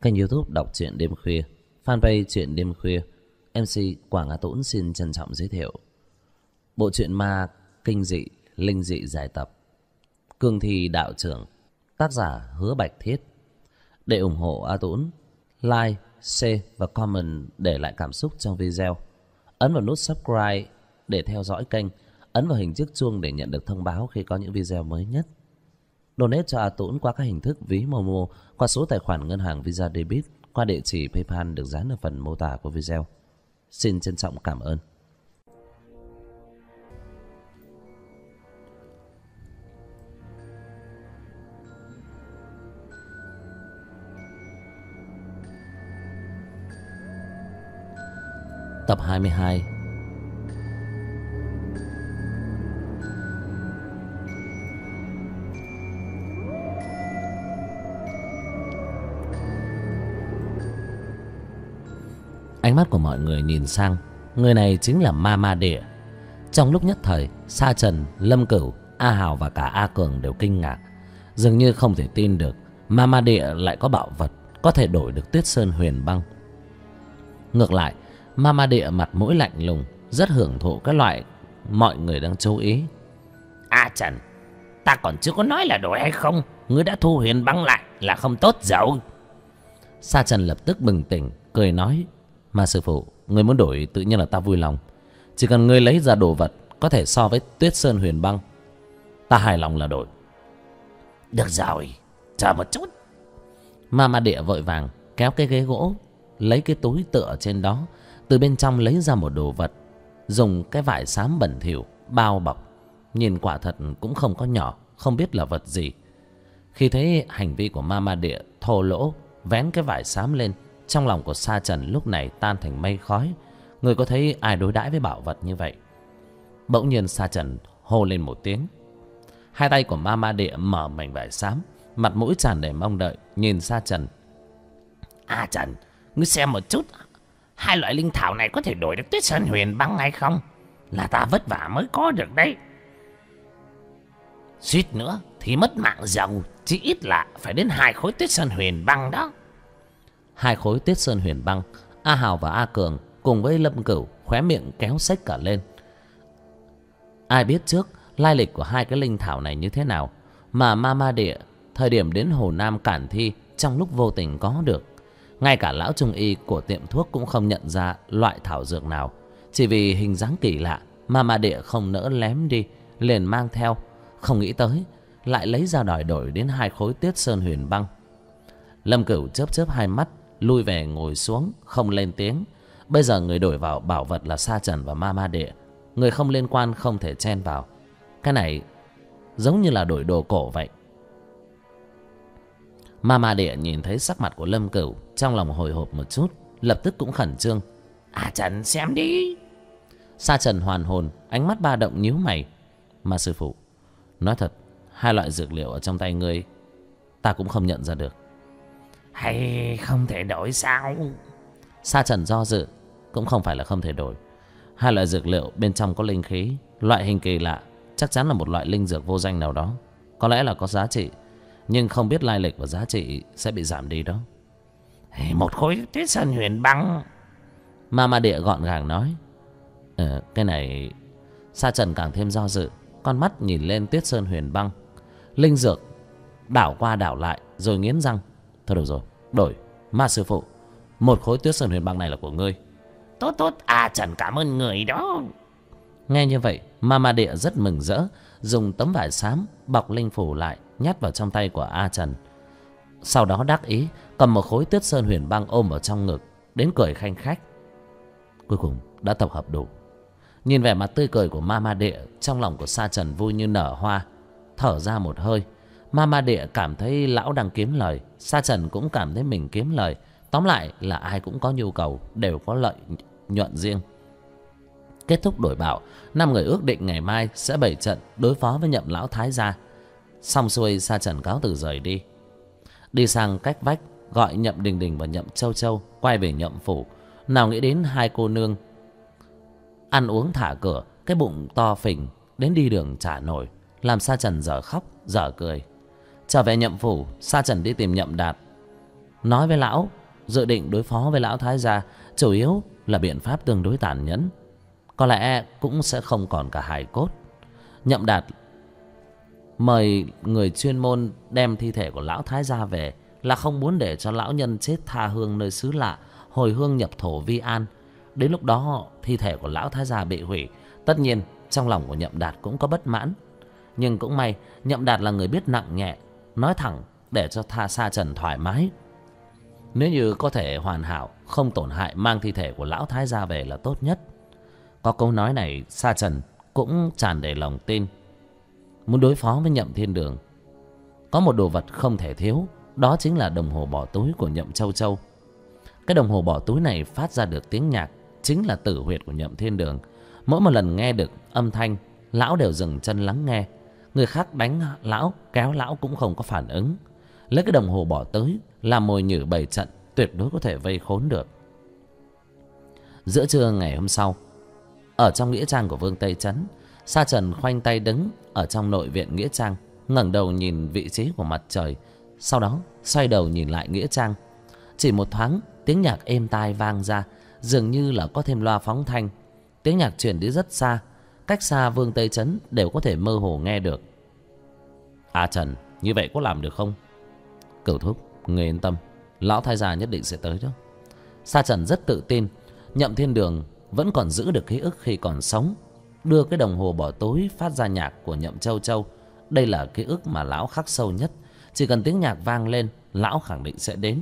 kênh YouTube đọc truyện đêm khuya, fanpage truyện đêm khuya. MC Quảng Á Tũng xin trân trọng giới thiệu bộ truyện ma kinh dị, linh dị dài tập Cương Thi Đạo Trưởng, tác giả Hứa Bạch Thiết. Để ủng hộ A Tũng, like, share và comment để lại cảm xúc trong video. Ấn vào nút subscribe để theo dõi kênh, ấn vào hình chiếc chuông để nhận được thông báo khi có những video mới nhất. Donate cho A Tũng qua các hình thức ví Momo, qua số tài khoản ngân hàng Visa Debit, qua địa chỉ PayPal được dán ở phần mô tả của video. Xin trân trọng cảm ơn. Tập 22. Ánh mắt của mọi người nhìn sang, người này chính là Mama Địa. Trong lúc nhất thời, Sa Trần, Lâm Cửu, A Hào và cả A Cường đều kinh ngạc, dường như không thể tin được Mama Địa lại có bảo vật có thể đổi được Tuyết Sơn Huyền Băng. Ngược lại, Mama Địa mặt mũi lạnh lùng, rất hưởng thụ cái loại mọi người đang chú ý. A Trần, ta còn chưa có nói là đổi hay không, ngươi đã thu huyền băng lại là không tốt rồi. Sa Trần lập tức bừng tỉnh, cười nói: Mà sư phụ, người muốn đổi tự nhiên là ta vui lòng. Chỉ cần ngươi lấy ra đồ vật có thể so với Tuyết Sơn Huyền Băng, ta hài lòng là đổi. Được rồi, chờ một chút. Mama Địa vội vàng kéo cái ghế gỗ, lấy cái túi tựa trên đó, từ bên trong lấy ra một đồ vật, dùng cái vải xám bẩn thỉu bao bọc, nhìn quả thật cũng không có nhỏ, không biết là vật gì. Khi thấy hành vi của Mama Địa thô lỗ, vén cái vải xám lên, trong lòng của Sa Trần lúc này tan thành mây khói. Người có thấy ai đối đãi với bảo vật như vậy? Bỗng nhiên Sa Trần hô lên một tiếng. Hai tay của Mama Địa mở mảnh vải xám, mặt mũi tràn đầy mong đợi nhìn Sa Trần. A Trần, ngươi xem một chút, hai loại linh thảo này có thể đổi được Tuyết Sơn Huyền Băng hay không? Là ta vất vả mới có được đấy. Suýt nữa thì mất mạng giàu, chỉ ít là phải đến 2 khối Tuyết Sơn Huyền Băng đó. 2 khối Tuyết Sơn Huyền Băng. A Hào và A Cường cùng với Lâm Cửu khóe miệng kéo xếch cả lên. Ai biết trước lai lịch của hai cái linh thảo này như thế nào mà Mama Địa thời điểm đến Hồ Nam Cản Thi trong lúc vô tình có được. Ngay cả lão trung y của tiệm thuốc cũng không nhận ra loại thảo dược nào. Chỉ vì hình dáng kỳ lạ, Mama Địa không nỡ lém đi, liền mang theo. Không nghĩ tới lại lấy ra đòi đổi đến 2 khối Tuyết Sơn Huyền Băng. Lâm Cửu chớp chớp hai mắt, lui về ngồi xuống không lên tiếng. Bây giờ người đổi vào bảo vật là Sa Trần và Mama Địa, người không liên quan không thể chen vào. Cái này giống như là đổi đồ cổ vậy. Mama Địa nhìn thấy sắc mặt của Lâm Cửu, trong lòng hồi hộp một chút, lập tức cũng khẩn trương. A Trần xem đi. Sa Trần hoàn hồn, ánh mắt ba động nhíu mày. Mà sư phụ, nói thật, hai loại dược liệu ở trong tay ngươi ta cũng không nhận ra được. Hay không thể đổi sao? Sa Trần do dự. Cũng không phải là không thể đổi. Hai loại dược liệu bên trong có linh khí, loại hình kỳ lạ, chắc chắn là một loại linh dược vô danh nào đó. Có lẽ là có giá trị, nhưng không biết lai lịch và giá trị sẽ bị giảm đi đó. 1 khối Tuyết Sơn Huyền Băng. Mama Địa gọn gàng nói. Cái này... Sa Trần càng thêm do dự, con mắt nhìn lên Tuyết Sơn Huyền Băng. Linh dược đảo qua đảo lại rồi nghiến răng. Thôi được rồi, đổi. Ma sư phụ, 1 khối Tuyết Sơn Huyền Băng này là của ngươi. Tốt tốt, A Trần cảm ơn người đó. Nghe như vậy, Mama Địa rất mừng rỡ, dùng tấm vải xám bọc linh phủ lại, nhét vào trong tay của A Trần. Sau đó đắc ý cầm 1 khối Tuyết Sơn Huyền Băng ôm vào trong ngực, đến cười khanh khách. Cuối cùng đã tập hợp đủ. Nhìn vẻ mặt tươi cười của Mama Địa, trong lòng của Sa Trần vui như nở hoa, thở ra một hơi. Mama Địa cảm thấy lão đang kiếm lời, Sa Trần cũng cảm thấy mình kiếm lời. Tóm lại là ai cũng có nhu cầu, đều có lợi nhuận riêng. Kết thúc đổi bảo, 5 người ước định ngày mai sẽ bày trận đối phó với Nhậm lão thái gia. Xong xuôi, Sa Trần cáo từ rời đi. Đi sang cách vách gọi Nhậm Đình Đình và Nhậm Châu Châu quay về Nhậm phủ. Nào nghĩ đến hai cô nương ăn uống thả cửa, cái bụng to phình đến đi đường chả nổi, làm Sa Trần dở khóc dở cười. Trở về Nhậm phủ, Sa Trần đi tìm Nhậm Đạt. nói với lão dự định đối phó với lão thái gia chủ yếu là biện pháp tương đối tàn nhẫn, có lẽ cũng sẽ không còn cả hài cốt. Nhậm Đạt mời người chuyên môn đem thi thể của lão thái gia về là không muốn để cho lão nhân chết tha hương nơi xứ lạ, hồi hương nhập thổ vi an. Đến lúc đó thi thể của lão thái gia bị hủy, tất nhiên trong lòng của Nhậm Đạt cũng có bất mãn. Nhưng cũng may Nhậm Đạt là người biết nặng nhẹ, nói thẳng để cho Sa Trần thoải mái. Nếu như có thể hoàn hảo, không tổn hại, mang thi thể của lão thái gia về là tốt nhất. Có câu nói này, Sa Trần cũng tràn đầy lòng tin. Muốn đối phó với Nhậm Thiên Đường, có một đồ vật không thể thiếu, đó chính là đồng hồ bỏ túi của Nhậm Châu Châu. Cái đồng hồ bỏ túi này phát ra được tiếng nhạc, chính là tử huyệt của Nhậm Thiên Đường. Mỗi một lần nghe được âm thanh, lão đều dừng chân lắng nghe. Người khác đánh lão, kéo lão cũng không có phản ứng. Lấy cái đồng hồ bỏ túi làm mồi nhử bày trận, tuyệt đối có thể vây khốn được. Giữa trưa ngày hôm sau, ở trong nghĩa trang của Vương Tây Trấn, Sa Trần khoanh tay đứng ở trong nội viện nghĩa trang, ngẩng đầu nhìn vị trí của mặt trời, sau đó xoay đầu nhìn lại nghĩa trang. Chỉ một thoáng, tiếng nhạc êm tai vang ra, dường như là có thêm loa phóng thanh. Tiếng nhạc truyền đi rất xa, cách xa Vương Tây Trấn đều có thể mơ hồ nghe được. A Trần, như vậy có làm được không? Cửu thúc, người yên tâm, lão thái gia nhất định sẽ tới đó. Sa Trần rất tự tin, Nhậm Thiên Đường vẫn còn giữ được ký ức khi còn sống. Đưa cái đồng hồ bỏ túi phát ra nhạc của Nhậm Châu Châu, đây là ký ức mà lão khắc sâu nhất. Chỉ cần tiếng nhạc vang lên, lão khẳng định sẽ đến.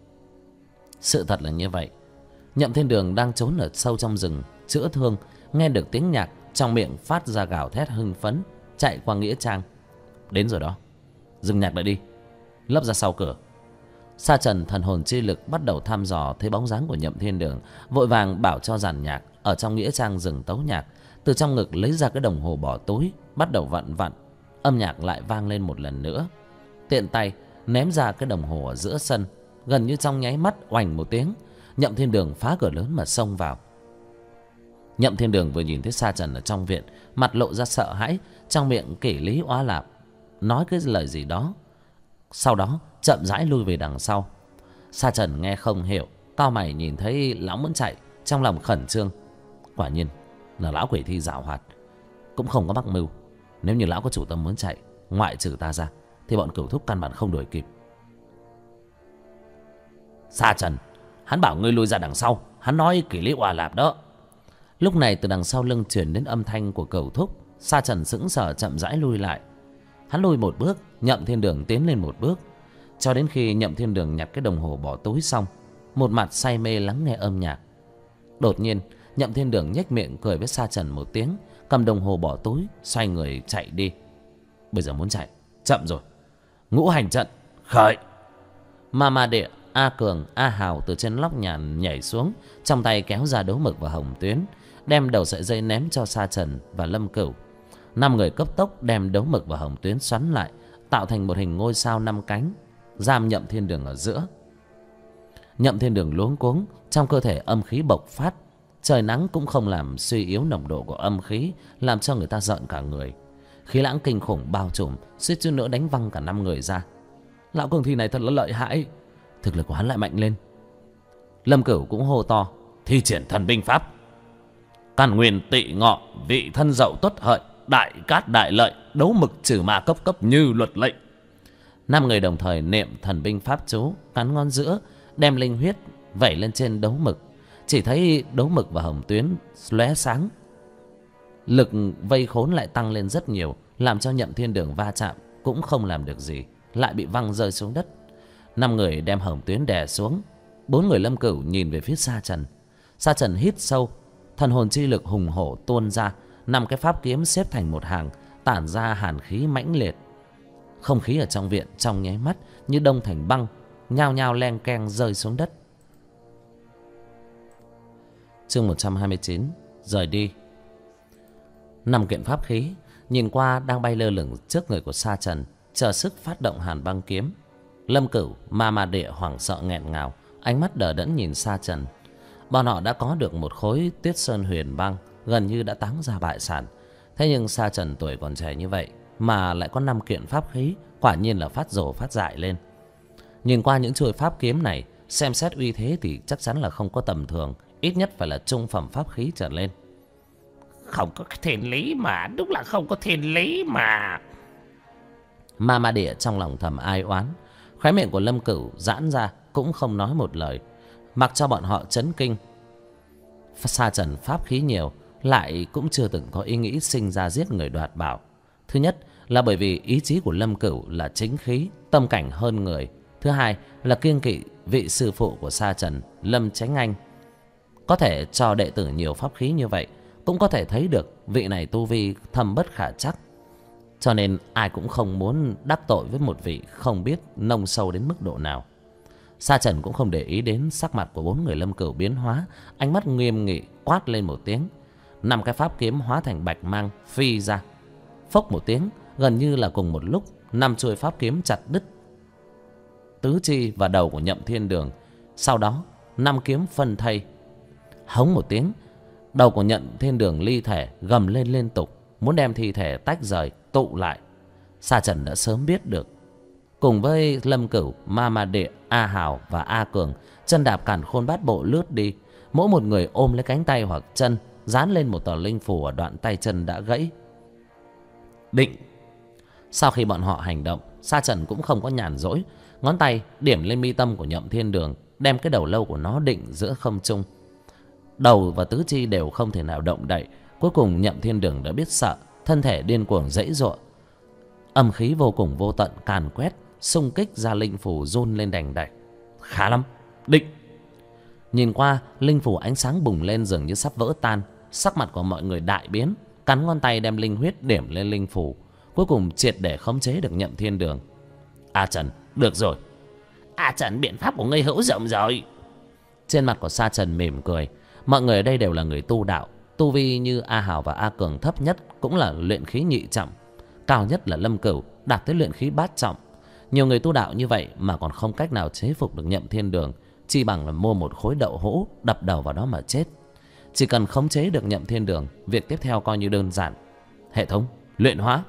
Sự thật là như vậy. Nhậm Thiên Đường đang trốn ở sâu trong rừng chữa thương, nghe được tiếng nhạc, trong miệng phát ra gào thét hưng phấn, chạy qua nghĩa trang. Đến rồi đó, dừng nhạc lại đi, lấp ra sau cửa. Sa Trần thần hồn chi lực bắt đầu thăm dò thấy bóng dáng của Nhậm Thiên Đường, vội vàng bảo cho dàn nhạc ở trong nghĩa trang dừng tấu nhạc. Từ trong ngực lấy ra cái đồng hồ bỏ túi, bắt đầu vặn vặn. Âm nhạc lại vang lên một lần nữa. Tiện tay ném ra cái đồng hồ ở giữa sân. Gần như trong nháy mắt, oành một tiếng, Nhậm Thiên Đường phá cửa lớn mà xông vào. Nhậm Thiên Đường vừa nhìn thấy Sa Trần ở trong viện, mặt lộ ra sợ hãi, trong miệng kỷ lý oá lạp nói cái lời gì đó, sau đó chậm rãi lui về đằng sau. Sa Trần nghe không hiểu, cau mày nhìn thấy lão muốn chạy, trong lòng khẩn trương. Quả nhiên là lão quỷ thi giảo hoạt, cũng không có mắc mưu. Nếu như lão có chủ tâm muốn chạy, ngoại trừ ta ra, thì bọn Cửu thúc căn bản không đuổi kịp. Sa Trần, hắn bảo ngươi lui ra đằng sau, hắn nói kỷ lý oa lạp đó. Lúc này từ đằng sau lưng truyền đến âm thanh của Cửu thúc. Sa Trần sững sờ chậm rãi lui lại. Hắn lùi một bước, Nhậm Thiên Đường tiến lên một bước, cho đến khi Nhậm Thiên Đường nhặt cái đồng hồ bỏ túi xong, một mặt say mê lắng nghe âm nhạc. Đột nhiên Nhậm Thiên Đường nhếch miệng cười với Sa Trần một tiếng, cầm đồng hồ bỏ túi xoay người chạy đi. Bây giờ muốn chạy chậm rồi. Ngũ hành trận khởi. Ma Địa, A Cường, A Hào từ trên nóc nhà nhảy xuống, trong tay kéo ra đấu mực và hồng tuyến, đem đầu sợi dây ném cho Sa Trần và Lâm Cửu. 5 người cấp tốc đem đấu mực và hồng tuyến xoắn lại, tạo thành một hình ngôi sao 5 cánh, giam Nhậm Thiên Đường ở giữa. Nhậm Thiên Đường luống cuống, trong cơ thể âm khí bộc phát. Trời nắng cũng không làm suy yếu nồng độ của âm khí, làm cho người ta giận cả người. Khí lãng kinh khủng bao trùm, suýt chút nữa đánh văng cả 5 người ra. Lão cường thi này thật là lợi hại, thực lực của hắn lại mạnh lên. Lâm Cửu cũng hô to, thi triển thần binh pháp. Càn nguyên tị ngọ, vị thân dậu tuất hợi, đại cát đại lợi, đấu mực trừ ma cấp cấp như luật lệnh. 5 người đồng thời niệm thần binh pháp chú, cắn ngón giữa, đem linh huyết vẩy lên trên đấu mực. Chỉ thấy đấu mực và hồng tuyến lóe sáng, lực vây khốn lại tăng lên rất nhiều, làm cho Nhậm Thiên Đường va chạm cũng không làm được gì, lại bị văng rơi xuống đất. 5 người đem hồng tuyến đè xuống. 4 người Lâm Cửu nhìn về phía Sa Trần. Sa Trần hít sâu, thần hồn chi lực hùng hổ tuôn ra. 5 cái pháp kiếm xếp thành một hàng, tản ra hàn khí mãnh liệt. Không khí ở trong viện trong nháy mắt như đông thành băng, nhao nhao leng keng rơi xuống đất. Chương 129 rời đi. 5 kiện pháp khí nhìn qua đang bay lơ lửng trước người của Sa Trần, chờ sức phát động hàn băng kiếm. Lâm Cửu, Ma Địa hoảng sợ nghẹn ngào, ánh mắt đờ đẫn nhìn Sa Trần. Bọn họ đã có được một khối Tuyết Sơn huyền băng, gần như đã táng ra bại sản. Thế nhưng Sa Trần tuổi còn trẻ như vậy mà lại có 5 kiện pháp khí, quả nhiên là phát rồ phát dại lên. Nhìn qua những chuôi pháp kiếm này, xem xét uy thế thì chắc chắn là không có tầm thường, ít nhất phải là trung phẩm pháp khí trở lên. Không có thiên lý mà, đúng là không có thiên lý mà. Ma Ma Địa trong lòng thầm ai oán. Khóe miệng của Lâm Cửu giãn ra, cũng không nói một lời, mặc cho bọn họ chấn kinh. Sa Trần pháp khí nhiều, lại cũng chưa từng có ý nghĩ sinh ra giết người đoạt bảo. Thứ nhất là bởi vì ý chí của Lâm Cửu là chính khí, tâm cảnh hơn người. Thứ hai là kiêng kỵ vị sư phụ của Sa Trần, Lâm Chánh Anh. Có thể cho đệ tử nhiều pháp khí như vậy, cũng có thể thấy được vị này tu vi thâm bất khả trắc. Cho nên ai cũng không muốn đắc tội với một vị không biết nông sâu đến mức độ nào. Sa Trần cũng không để ý đến sắc mặt của 4 người Lâm Cửu biến hóa, ánh mắt nghiêm nghị quát lên một tiếng. 5 cái pháp kiếm hóa thành bạch mang phi ra. Phốc một tiếng, gần như là cùng một lúc, 5 chuôi pháp kiếm chặt đứt tứ chi và đầu của Nhậm Thiên Đường. Sau đó 5 kiếm phân thây. Hống một tiếng, đầu của Nhậm Thiên Đường ly thể gầm lên liên tục, muốn đem thi thể tách rời tụ lại. Sa Trần đã sớm biết được. Cùng với Lâm Cửu, Ma Ma Địa, A Hào và A Cường chân đạp càn khôn bát bộ lướt đi. Mỗi một người ôm lấy cánh tay hoặc chân, dán lên một tờ linh phù ở đoạn tay chân đã gãy. Định. Sau khi bọn họ hành động, Sa Trần cũng không có nhàn rỗi, ngón tay điểm lên mi tâm của Nhậm Thiên Đường, đem cái đầu lâu của nó định giữa không trung. Đầu và tứ chi đều không thể nào động đậy. Cuối cùng Nhậm Thiên Đường đã biết sợ, thân thể điên cuồng giãy giụa. Âm khí vô cùng vô tận càn quét, xung kích ra linh phù run lên đành đạch. Khá lắm, định. Nhìn qua, linh phù ánh sáng bùng lên dường như sắp vỡ tan. Sắc mặt của mọi người đại biến, cắn ngón tay đem linh huyết điểm lên linh phù. Cuối cùng triệt để khống chế được Nhậm Thiên Đường. A Trần, được rồi. A Trần, biện pháp của ngươi hữu dụng rồi. Trên mặt của Sa Trần mỉm cười. Mọi người ở đây đều là người tu đạo. Tu vi như A Hào và A Cường thấp nhất cũng là luyện khí nhị trọng, cao nhất là Lâm Cửu đạt tới luyện khí bát trọng. Nhiều người tu đạo như vậy mà còn không cách nào chế phục được Nhậm Thiên Đường, chi bằng là mua một khối đậu hũ đập đầu vào đó mà chết. Chỉ cần khống chế được Nhậm Thiên Đường, việc tiếp theo coi như đơn giản. Hệ thống luyện hóa.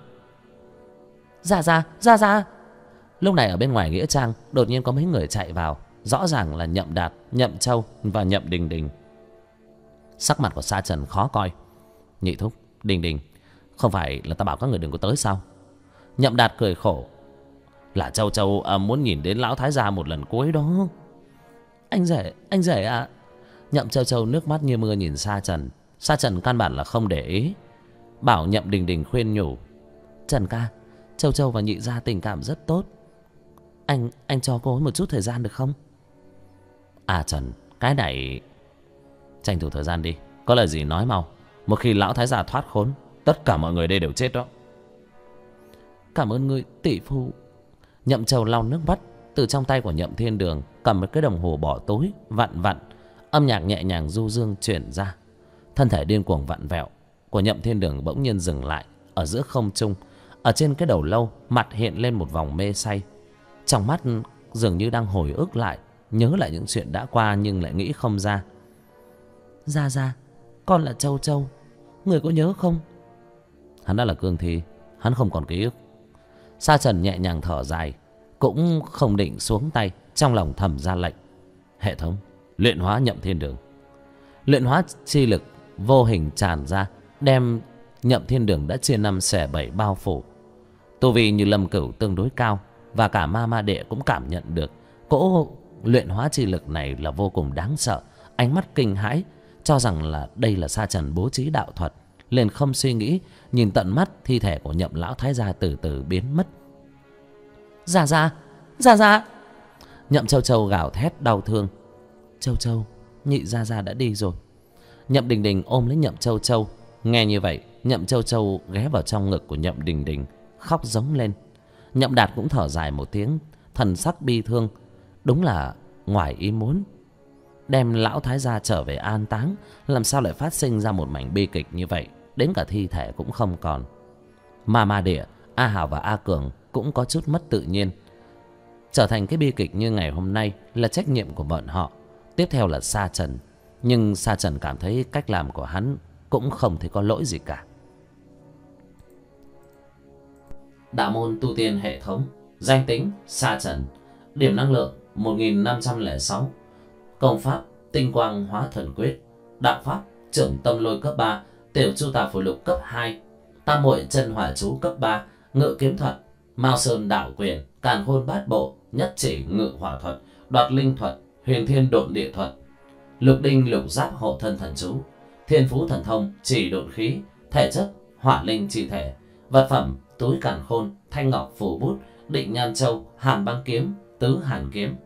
Ra. Lúc này ở bên ngoài nghĩa trang đột nhiên có mấy người chạy vào, rõ ràng là Nhậm Đạt, Nhậm Châu và Nhậm Đình Đình. Sắc mặt của Sa Trần khó coi. Nhị thúc, Đình Đình, không phải là ta bảo các người đừng có tới sao? Nhậm Đạt cười khổ. Là Châu Châu muốn nhìn đến lão thái gia một lần cuối đó. Anh rể ạ. Nhậm Châu Châu nước mắt như mưa nhìn Sa Trần. Sa Trần căn bản là không để ý, bảo Nhậm Đình Đình khuyên nhủ. Trần ca, Châu Châu và nhị gia tình cảm rất tốt, anh cho cô ấy một chút thời gian được không? À Trần, cái này tranh thủ thời gian đi, có lời gì nói mau. Một khi lão thái gia thoát khốn, tất cả mọi người đây đều chết đó. Cảm ơn người tỷ phu. Nhậm Châu lau nước mắt, từ trong tay của Nhậm Thiên Đường cầm một cái đồng hồ bỏ túi, vặn vặn. Âm nhạc nhẹ nhàng du dương chuyển ra. Thân thể điên cuồng vặn vẹo của Nhậm Thiên Đường bỗng nhiên dừng lại ở giữa không trung. Ở trên cái đầu lâu, mặt hiện lên một vòng mê say. Trong mắt dường như đang hồi ức lại, nhớ lại những chuyện đã qua nhưng lại nghĩ không ra. Ra, con là Châu Châu, người có nhớ không? Hắn đã là cương thi, hắn không còn ký ức. Sa Trần nhẹ nhàng thở dài, cũng không định xuống tay, trong lòng thầm ra lệnh. Hệ thống luyện hóa Nhậm Thiên Đường. Luyện hóa chi lực vô hình tràn ra, đem Nhậm Thiên Đường đã chia 5 xẻ 7 bao phủ. Tu vi như Lâm Cửu tương đối cao, và cả Ma Ma Đệ cũng cảm nhận được cỗ luyện hóa chi lực này là vô cùng đáng sợ. Ánh mắt kinh hãi, cho rằng là đây là Sa Trần bố trí đạo thuật, liền không suy nghĩ, nhìn tận mắt thi thể của Nhậm lão thái gia từ từ biến mất. Ra. Nhậm Châu Châu gào thét đau thương. Châu Châu, nhị gia đã đi rồi. Nhậm Đình Đình ôm lấy Nhậm Châu Châu. Nghe như vậy, Nhậm Châu Châu ghé vào trong ngực của Nhậm Đình Đình, khóc giống lên. Nhậm Đạt cũng thở dài một tiếng, thần sắc bi thương. Đúng là ngoài ý muốn, đem lão thái gia trở về an táng, làm sao lại phát sinh ra một mảnh bi kịch như vậy, đến cả thi thể cũng không còn. Ma Ma Địa, A Hào và A Cường cũng có chút mất tự nhiên. Trở thành cái bi kịch như ngày hôm nay là trách nhiệm của bọn họ. Tiếp theo là Sa Trần. Nhưng Sa Trần cảm thấy cách làm của hắn cũng không thấy có lỗi gì cả. Đạo môn tu tiên hệ thống. Danh tính Sa Trần. Điểm năng lượng 1506. Công pháp tinh quang hóa thần quyết. Đạo pháp trưởng tâm lôi cấp 3. Tiểu chu tà phù lục cấp 2. Tam muội chân hỏa chú cấp 3. Ngự kiếm thuật. Mao sơn đạo quyền. Càn khôn bát bộ. Nhất chỉ ngự hỏa thuật. Đoạt linh thuật. Huyền thiên độn địa thuật. Lục đinh lục giáp hộ thân thần chú. Thiên phú thần thông chỉ độn khí. Thể chất hỏa linh chi thể. Vật phẩm túi càn khôn, thanh ngọc phù bút, định nhan châu, hàn băng kiếm, tứ hàn kiếm.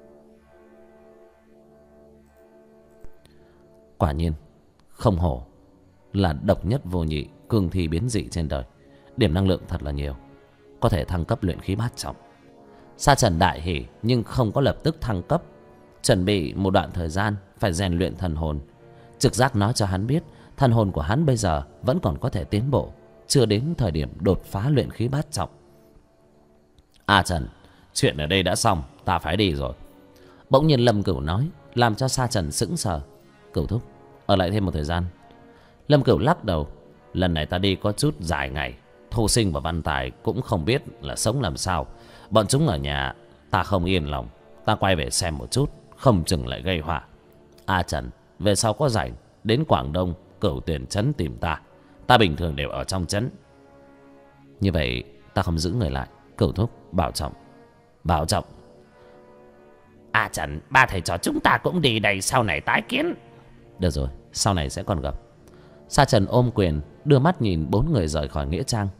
Quả nhiên không hổ là độc nhất vô nhị, cương thi biến dị trên đời. Điểm năng lượng thật là nhiều, có thể thăng cấp luyện khí bát trọng. Sa Trần đại hỉ nhưng không có lập tức thăng cấp, chuẩn bị một đoạn thời gian phải rèn luyện thần hồn. Trực giác nói cho hắn biết thần hồn của hắn bây giờ vẫn còn có thể tiến bộ, chưa đến thời điểm đột phá luyện khí bát trọng. Trần, chuyện ở đây đã xong, ta phải đi rồi. Bỗng nhiên Lâm Cửu nói, làm cho Sa Trần sững sờ. Cửu thúc, ở lại thêm một thời gian. Lâm Cửu lắc đầu, lần này ta đi có chút dài ngày, Thu Sinh và Văn Tài cũng không biết là sống làm sao. Bọn chúng ở nhà ta không yên lòng, ta quay về xem một chút, không chừng lại gây họa. Trần, về sau có rảnh đến Quảng Đông Cửu Tuyển trấn tìm ta, ta bình thường đều ở trong trấn. Như vậy ta không giữ người lại. Cửu thúc bảo trọng. Bảo trọng. Trần, ba thầy trò chúng ta cũng đi đây, sau này tái kiến. Được rồi, sau này sẽ còn gặp. Sa Trần ôm quyền, đưa mắt nhìn bốn người rời khỏi nghĩa trang.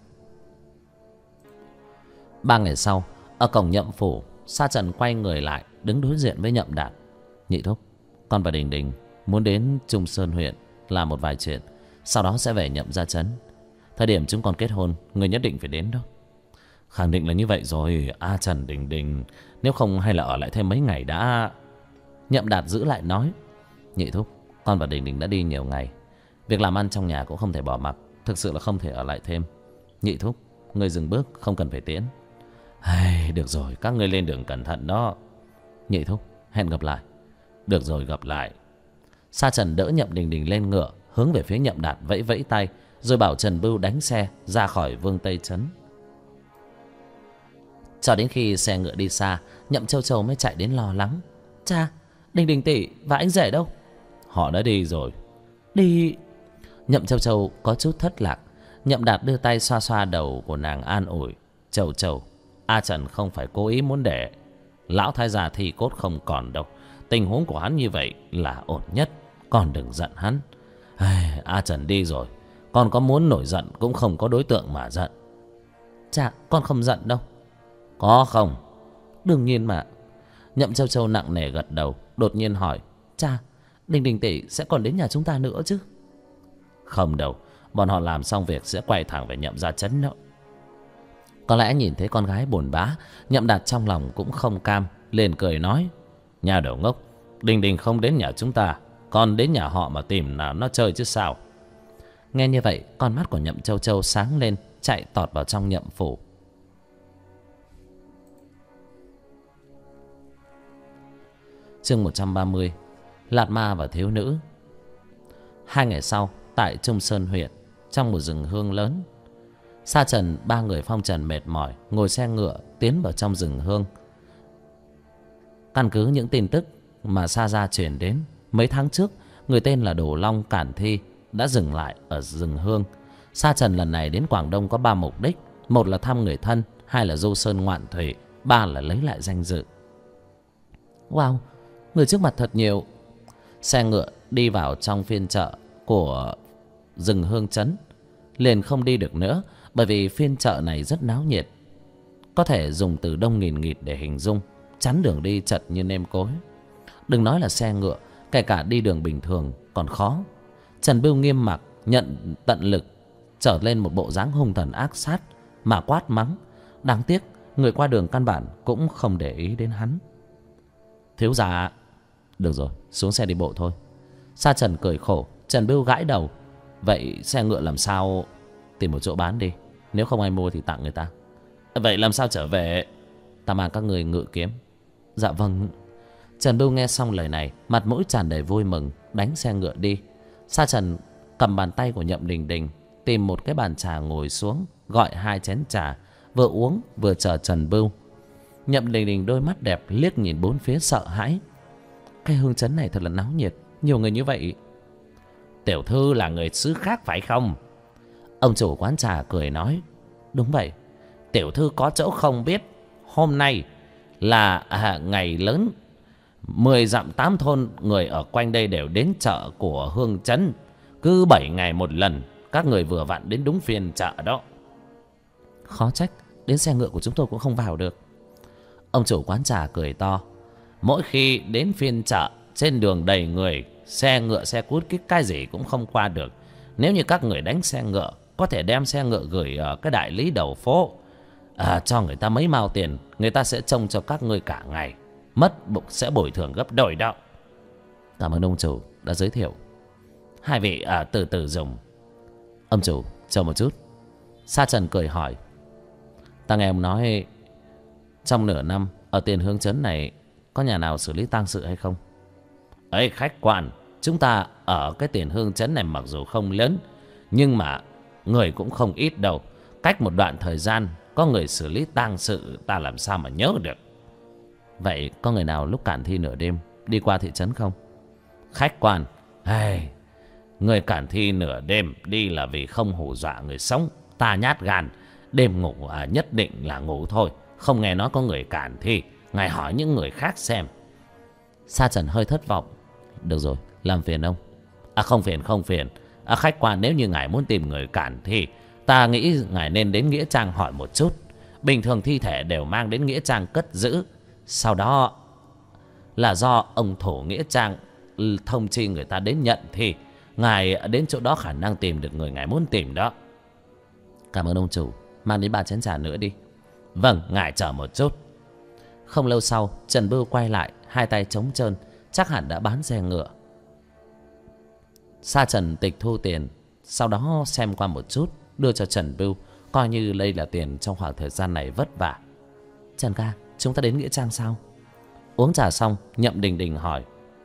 3 ngày sau, ở cổng Nhậm phủ, Sa Trần quay người lại, đứng đối diện với Nhậm Đạt. Nhị thúc, con và Đình Đình muốn đến Trung Sơn huyện làm một vài chuyện, sau đó sẽ về Nhậm gia trấn. Thời điểm chúng con kết hôn, người nhất định phải đến đó. Khẳng định là như vậy rồi. Trần, Đình Đình, nếu không hay là ở lại thêm mấy ngày đã. Nhậm Đạt giữ lại nói, nhị thúc, con và Đình Đình đã đi nhiều ngày, việc làm ăn trong nhà cũng không thể bỏ mặc, thực sự là không thể ở lại thêm. Nhị thúc, người dừng bước, không cần phải tiến. Được rồi, các ngươi lên đường cẩn thận đó. Nhị thúc, hẹn gặp lại. Được rồi, gặp lại. Sa Trần đỡ Nhậm Đình Đình lên ngựa, hướng về phía Nhậm Đạt vẫy vẫy tay, rồi bảo Trần Bưu đánh xe ra khỏi Vương Tây trấn. Cho đến khi xe ngựa đi xa, Nhậm Châu Châu mới chạy đến lo lắng. Cha, Đình Đình tỷ và anh rể đâu? Họ đã đi rồi. Đi? Nhậm Châu Châu có chút thất lạc. Nhậm Đạt đưa tay xoa xoa đầu của nàng an ủi. Châu Châu, Trần không phải cố ý muốn để lão thái gia thi cốt không còn đâu. Tình huống của hắn như vậy là ổn nhất, con đừng giận hắn. Trần đi rồi, con có muốn nổi giận cũng không có đối tượng mà giận. Cha, con không giận đâu. Có không? Đương nhiên mà. Nhậm Châu Châu nặng nề gật đầu, đột nhiên hỏi, cha, Đình Đình tỷ sẽ còn đến nhà chúng ta nữa chứ? Không đâu, bọn họ làm xong việc sẽ quay thẳng về Nhậm gia trấn đó. Có lẽ nhìn thấy con gái buồn bã, Nhậm Đạt trong lòng cũng không cam, liền cười nói, nhà đầu ngốc, Đình Đình không đến nhà chúng ta, con đến nhà họ mà tìm nào nó chơi chứ sao. Nghe như vậy, con mắt của Nhậm Châu Châu sáng lên, chạy tọt vào trong Nhậm phủ. Chương 130, Lạt Ma và thiếu nữ. 2 ngày sau, tại Trung Sơn huyện, trong một rừng hương lớn, Sa Trần 3 người phong trần mệt mỏi ngồi xe ngựa tiến vào trong rừng hương. Căn cứ những tin tức mà Sa gia truyền đến, mấy tháng trước người tên là Đồ Long Cản Thi đã dừng lại ở rừng hương. Sa Trần lần này đến Quảng Đông có 3 mục đích: một là thăm người thân, hai là du sơn ngoạn thủy, ba là lấy lại danh dự. Wow, người trước mặt thật nhiều. Xe ngựa đi vào trong phiên chợ của rừng hương trấn, liền không đi được nữa, bởi vì phiên chợ này rất náo nhiệt, có thể dùng từ đông nghìn nghịt để hình dung, chắn đường đi chật như nêm cối. Đừng nói là xe ngựa, kể cả đi đường bình thường còn khó. Trần Bưu nghiêm mặc nhận tận lực, trở lên một bộ dáng hung thần ác sát mà quát mắng. Đáng tiếc người qua đường căn bản cũng không để ý đến hắn. Thiếu gia, được rồi, xuống xe đi bộ thôi. Sa Trần cười khổ. Trần Bưu gãi đầu, vậy xe ngựa làm sao? Tìm một chỗ bán đi, nếu không ai mua thì tặng người ta. Vậy làm sao trở về? Ta mang các người ngự kiếm. Dạ vâng. Trần Bưu nghe xong lời này, mặt mũi tràn đầy vui mừng, đánh xe ngựa đi. Sa Trần cầm bàn tay của Nhậm Đình Đình, tìm một cái bàn trà ngồi xuống, gọi 2 chén trà, vừa uống vừa chờ Trần Bưu. Nhậm Đình Đình đôi mắt đẹp liếc nhìn bốn phía sợ hãi. Cái hương trấn này thật là náo nhiệt, nhiều người như vậy. Tiểu thư là người xứ khác phải không? Ông chủ quán trà cười nói. Đúng vậy. Tiểu thư có chỗ không biết, hôm nay là ngày lớn, 10 dặm 8 thôn người ở quanh đây đều đến chợ của hương trấn. Cứ 7 ngày một lần, các người vừa vặn đến đúng phiên chợ đó. Khó trách, đến xe ngựa của chúng tôi cũng không vào được. Ông chủ quán trà cười to. Mỗi khi đến phiên chợ, trên đường đầy người, xe ngựa xe cút cái gì cũng không qua được. Nếu như các người đánh xe ngựa, có thể đem xe ngựa gửi ở cái đại lý đầu phố, cho người ta mấy mao tiền, người ta sẽ trông cho các ngươi cả ngày. Mất bụng sẽ bồi thường gấp đôi đó. Cảm ơn ông chủ đã giới thiệu. Hai vị từ từ dùng. Ông chủ chờ một chút. Sa Trần cười hỏi. Ta nghe ông nói trong nửa năm ở Tiền Hương trấn này có nhà nào xử lý tang sự hay không? Ấy khách quan, chúng ta ở cái Tiền Hương trấn này mặc dù không lớn, nhưng mà người cũng không ít đâu. Cách một đoạn thời gian có người xử lý tang sự, ta làm sao mà nhớ được. Vậy có người nào lúc cản thi nửa đêm đi qua thị trấn không? Khách quan, người cản thi nửa đêm đi là vì không hù dọa người sống. Ta nhát gan, đêm ngủ nhất định là ngủ thôi. Không nghe nói có người cản thi. Ngài hỏi những người khác xem. Sa Trần hơi thất vọng. Được rồi, làm phiền ông. Không phiền. Khách quan, nếu như ngài muốn tìm người cản thi, ta nghĩ ngài nên đến nghĩa trang hỏi một chút. Bình thường thi thể đều mang đến nghĩa trang cất giữ, sau đó là do ông thủ nghĩa trang thông chi người ta đến nhận thi. Ngài đến chỗ đó khả năng tìm được người ngài muốn tìm đó. Cảm ơn ông chủ. Mang đến 3 chén trà nữa đi. Vâng, ngài chờ một chút. Không lâu sau, Trần Bưu quay lại, hai tay trống trơn, chắc hẳn đã bán xe ngựa. Sa Trần tịch thu tiền, sau đó xem qua một chút, đưa cho Trần Bưu, coi như đây là tiền trong khoảng thời gian này vất vả. Trần ca, chúng ta đến nghĩa trang sao? Uống trà xong, Nhậm Đình Đình hỏi.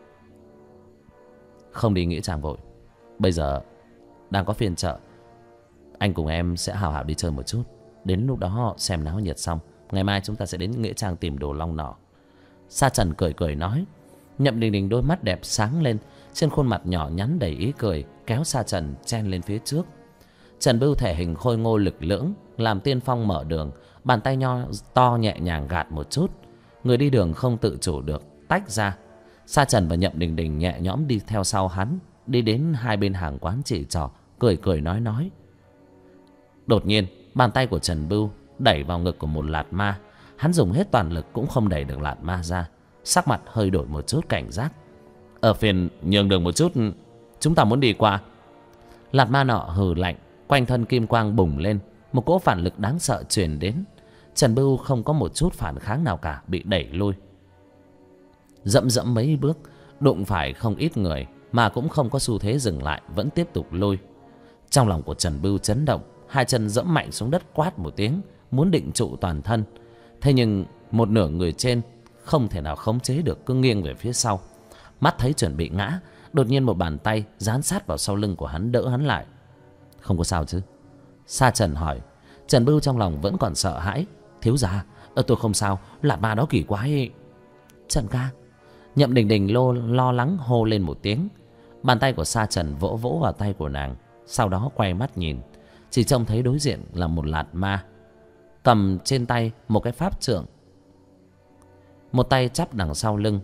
Không đi nghĩa trang vội, bây giờ đang có phiên chợ. Anh cùng em sẽ hào hào đi chơi một chút. Đến lúc đó xem náo nhiệt xong, ngày mai chúng ta sẽ đến nghĩa trang tìm đồ long nỏ. Sa Trần cười cười nói. Nhậm Đình Đình đôi mắt đẹp sáng lên, trên khuôn mặt nhỏ nhắn đầy ý cười, kéo Sa Trần chen lên phía trước. Trần Bưu thể hình khôi ngô lực lưỡng, làm tiên phong mở đường, bàn tay nho to nhẹ nhàng gạt một chút. Người đi đường không tự chủ được tách ra. Sa Trần và Nhậm Đình Đình nhẹ nhõm đi theo sau hắn, đi đến hai bên hàng quán chỉ trỏ, cười cười nói. Đột nhiên, bàn tay của Trần Bưu đẩy vào ngực của một lạt ma. Hắn dùng hết toàn lực cũng không đẩy được lạt ma ra. Sắc mặt hơi đổi một chút cảnh giác. Ở phiền nhường đường một chút, chúng ta muốn đi qua. Lạt ma nọ hừ lạnh, quanh thân kim quang bùng lên, một cỗ phản lực đáng sợ truyền đến. Trần Bưu không có một chút phản kháng nào cả, bị đẩy lui. Dẫm mấy bước, đụng phải không ít người, mà cũng không có xu thế dừng lại, vẫn tiếp tục lui. Trong lòng của Trần Bưu chấn động, hai chân dẫm mạnh xuống đất, quát một tiếng, muốn định trụ toàn thân. Thế nhưng một nửa người trên không thể nào khống chế được, cứ nghiêng về phía sau. Mắt thấy chuẩn bị ngã, đột nhiên một bàn tay dán sát vào sau lưng của hắn, đỡ hắn lại. Không có sao chứ? Sa Trần hỏi. Trần Bưu trong lòng vẫn còn sợ hãi. Thiếu gia, tôi không sao, lạt ma đó kỳ quái. Trần ca. Nhậm Đình Đình lo lắng hô lên một tiếng. Bàn tay của Sa Trần vỗ vỗ vào tay của nàng, sau đó quay mắt nhìn, chỉ trông thấy đối diện là một lạt ma, cầm trên tay một cái pháp trượng, một tay chắp đằng sau lưng.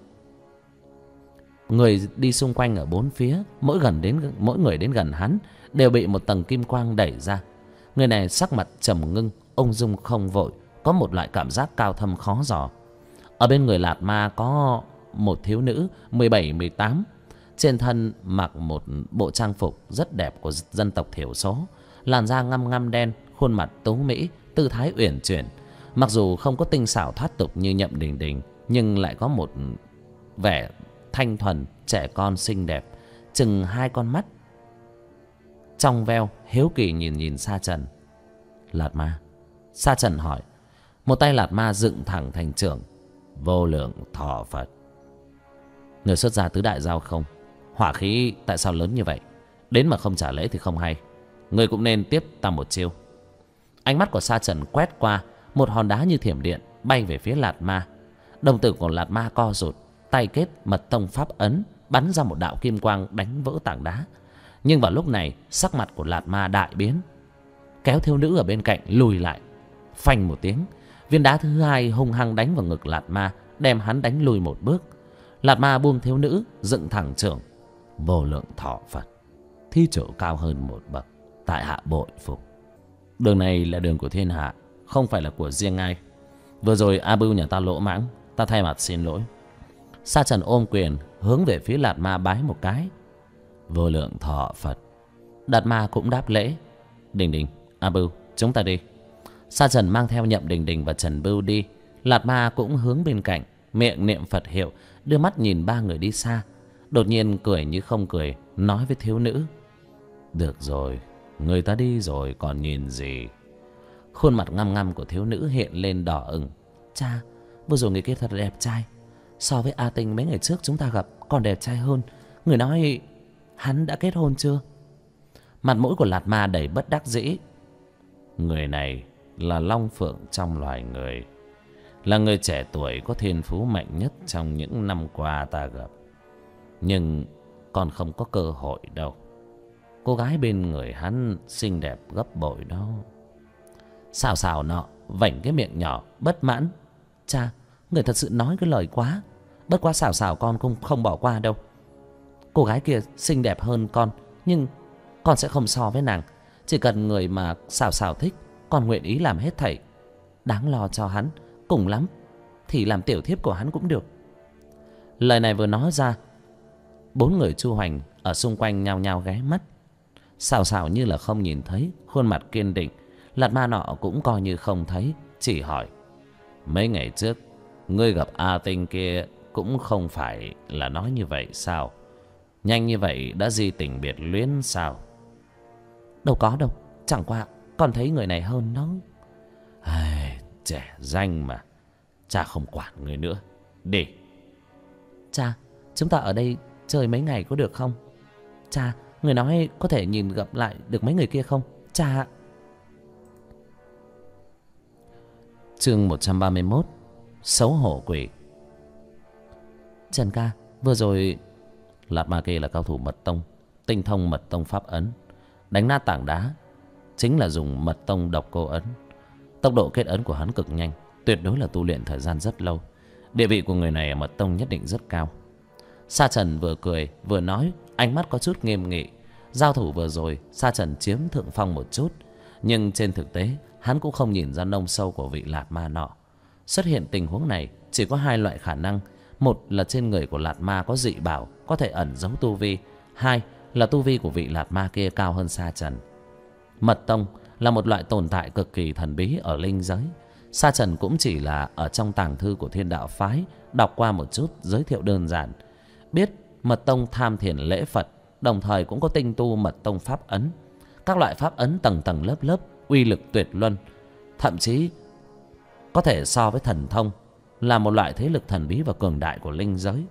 Người đi xung quanh ở bốn phía, mỗi người đến gần hắn đều bị một tầng kim quang đẩy ra. Người này sắc mặt trầm ngưng, ung dung không vội, có một loại cảm giác cao thâm khó dò. Ở bên người lạt ma có một thiếu nữ 17-18, trên thân mặc một bộ trang phục rất đẹp của dân tộc thiểu số, làn da ngăm đen, khuôn mặt tú mỹ, tư thái uyển chuyển. Mặc dù không có tinh xảo thoát tục như Nhậm Đình Đình, nhưng lại có một vẻ thanh thuần, trẻ con xinh đẹp, chừng hai con mắt trong veo hiếu kỳ nhìn Sa Trần. Lạt ma? Sa Trần hỏi. Một tay lạt ma dựng thẳng thành chưởng. Vô lượng thọ Phật. Người xuất gia tứ đại giao không? Hỏa khí tại sao lớn như vậy? Đến mà không trả lễ thì không hay. Người cũng nên tiếp ta một chiêu. Ánh mắt của Sa Trần quét qua, một hòn đá như thiểm điện bay về phía Lạt Ma. Đồng tử của Lạt Ma co rụt, tay kết mật tông pháp ấn, bắn ra một đạo kim quang đánh vỡ tảng đá. Nhưng vào lúc này, sắc mặt của Lạt Ma đại biến, kéo thiếu nữ ở bên cạnh lùi lại. Phanh một tiếng, viên đá thứ hai hung hăng đánh vào ngực Lạt Ma, đem hắn đánh lùi một bước. Lạt Ma buông thiếu nữ, dựng thẳng chưởng. Vô lượng thọ Phật, thí chủ cao hơn một bậc, tại hạ bội phục. Đường này là đường của thiên hạ, không phải là của riêng ai. Vừa rồi A Bưu nhà ta lỗ mãng, ta thay mặt xin lỗi. Sa Trần ôm quyền hướng về phía Lạt Ma bái một cái. Vô lượng thọ Phật. Lạt Ma cũng đáp lễ. Đình Đình, A Bưu, chúng ta đi. Sa Trần mang theo Nhậm Đình Đình và Trần Bưu đi. Lạt Ma cũng hướng bên cạnh, miệng niệm Phật hiệu, đưa mắt nhìn ba người đi xa. Đột nhiên cười như không cười, nói với thiếu nữ. Được rồi, người ta đi rồi còn nhìn gì. Khuôn mặt ngăm ngăm của thiếu nữ hiện lên đỏ ửng. Cha, vừa rồi người kia thật đẹp trai. So với A Tinh mấy ngày trước chúng ta gặp còn đẹp trai hơn. Người nói hắn đã kết hôn chưa? Mặt mũi của Lạt Ma đầy bất đắc dĩ. Người này là long phượng trong loài người, là người trẻ tuổi có thiên phú mạnh nhất trong những năm qua ta gặp. Nhưng còn không có cơ hội đâu. Cô gái bên người hắn xinh đẹp gấp bội đó. Xào xào nọ vảnh cái miệng nhỏ bất mãn. Cha, người thật sự nói cái lời quá. Bất quá xào xào con cũng không bỏ qua đâu. Cô gái kia xinh đẹp hơn con, nhưng con sẽ không so với nàng. Chỉ cần người mà xào xào thích, con nguyện ý làm hết thảy. Đáng lo cho hắn, cùng lắm thì làm tiểu thiếp của hắn cũng được. Lời này vừa nói ra, bốn người Chu Hoành ở xung quanh nhao nhao ghé mắt. Xào xào như là không nhìn thấy, khuôn mặt kiên định. Lạt Ma nọ cũng coi như không thấy, chỉ hỏi. Mấy ngày trước ngươi gặp A Tinh kia cũng không phải là nói như vậy sao? Nhanh như vậy đã di tình biệt luyến sao? Đâu có đâu, chẳng qua con thấy người này hơn nó. Ai, trẻ danh mà. Cha không quản người nữa. Đi. Cha, chúng ta ở đây chơi mấy ngày có được không? Cha, người nói có thể nhìn gặp lại được mấy người kia không? Cha. Chương 131. Xấu hổ quỷ. Trần ca, vừa rồi Lạt Ma kia là cao thủ mật tông, tinh thông mật tông pháp ấn. Đánh nát tảng đá chính là dùng mật tông độc cô ấn. Tốc độ kết ấn của hắn cực nhanh, tuyệt đối là tu luyện thời gian rất lâu. Địa vị của người này ở mật tông nhất định rất cao. Sa Trần vừa cười vừa nói, ánh mắt có chút nghiêm nghị. Giao thủ vừa rồi Sa Trần chiếm thượng phong một chút, nhưng trên thực tế hắn cũng không nhìn ra nông sâu của vị Lạt Ma nọ. Xuất hiện tình huống này chỉ có hai loại khả năng. Một là trên người của Lạt Ma có dị bảo, có thể ẩn giấu tu vi. Hai là tu vi của vị Lạt Ma kia cao hơn Sa Trần. Mật tông là một loại tồn tại cực kỳ thần bí ở linh giới. Sa Trần cũng chỉ là ở trong tàng thư của Thiên Đạo Phái đọc qua một chút giới thiệu đơn giản, biết mật tông tham thiền lễ Phật, đồng thời cũng có tinh tu mật tông pháp ấn. Các loại pháp ấn tầng tầng lớp lớp, uy lực tuyệt luân, thậm chí có thể so với thần thông, là một loại thế lực thần bí và cường đại của linh giới.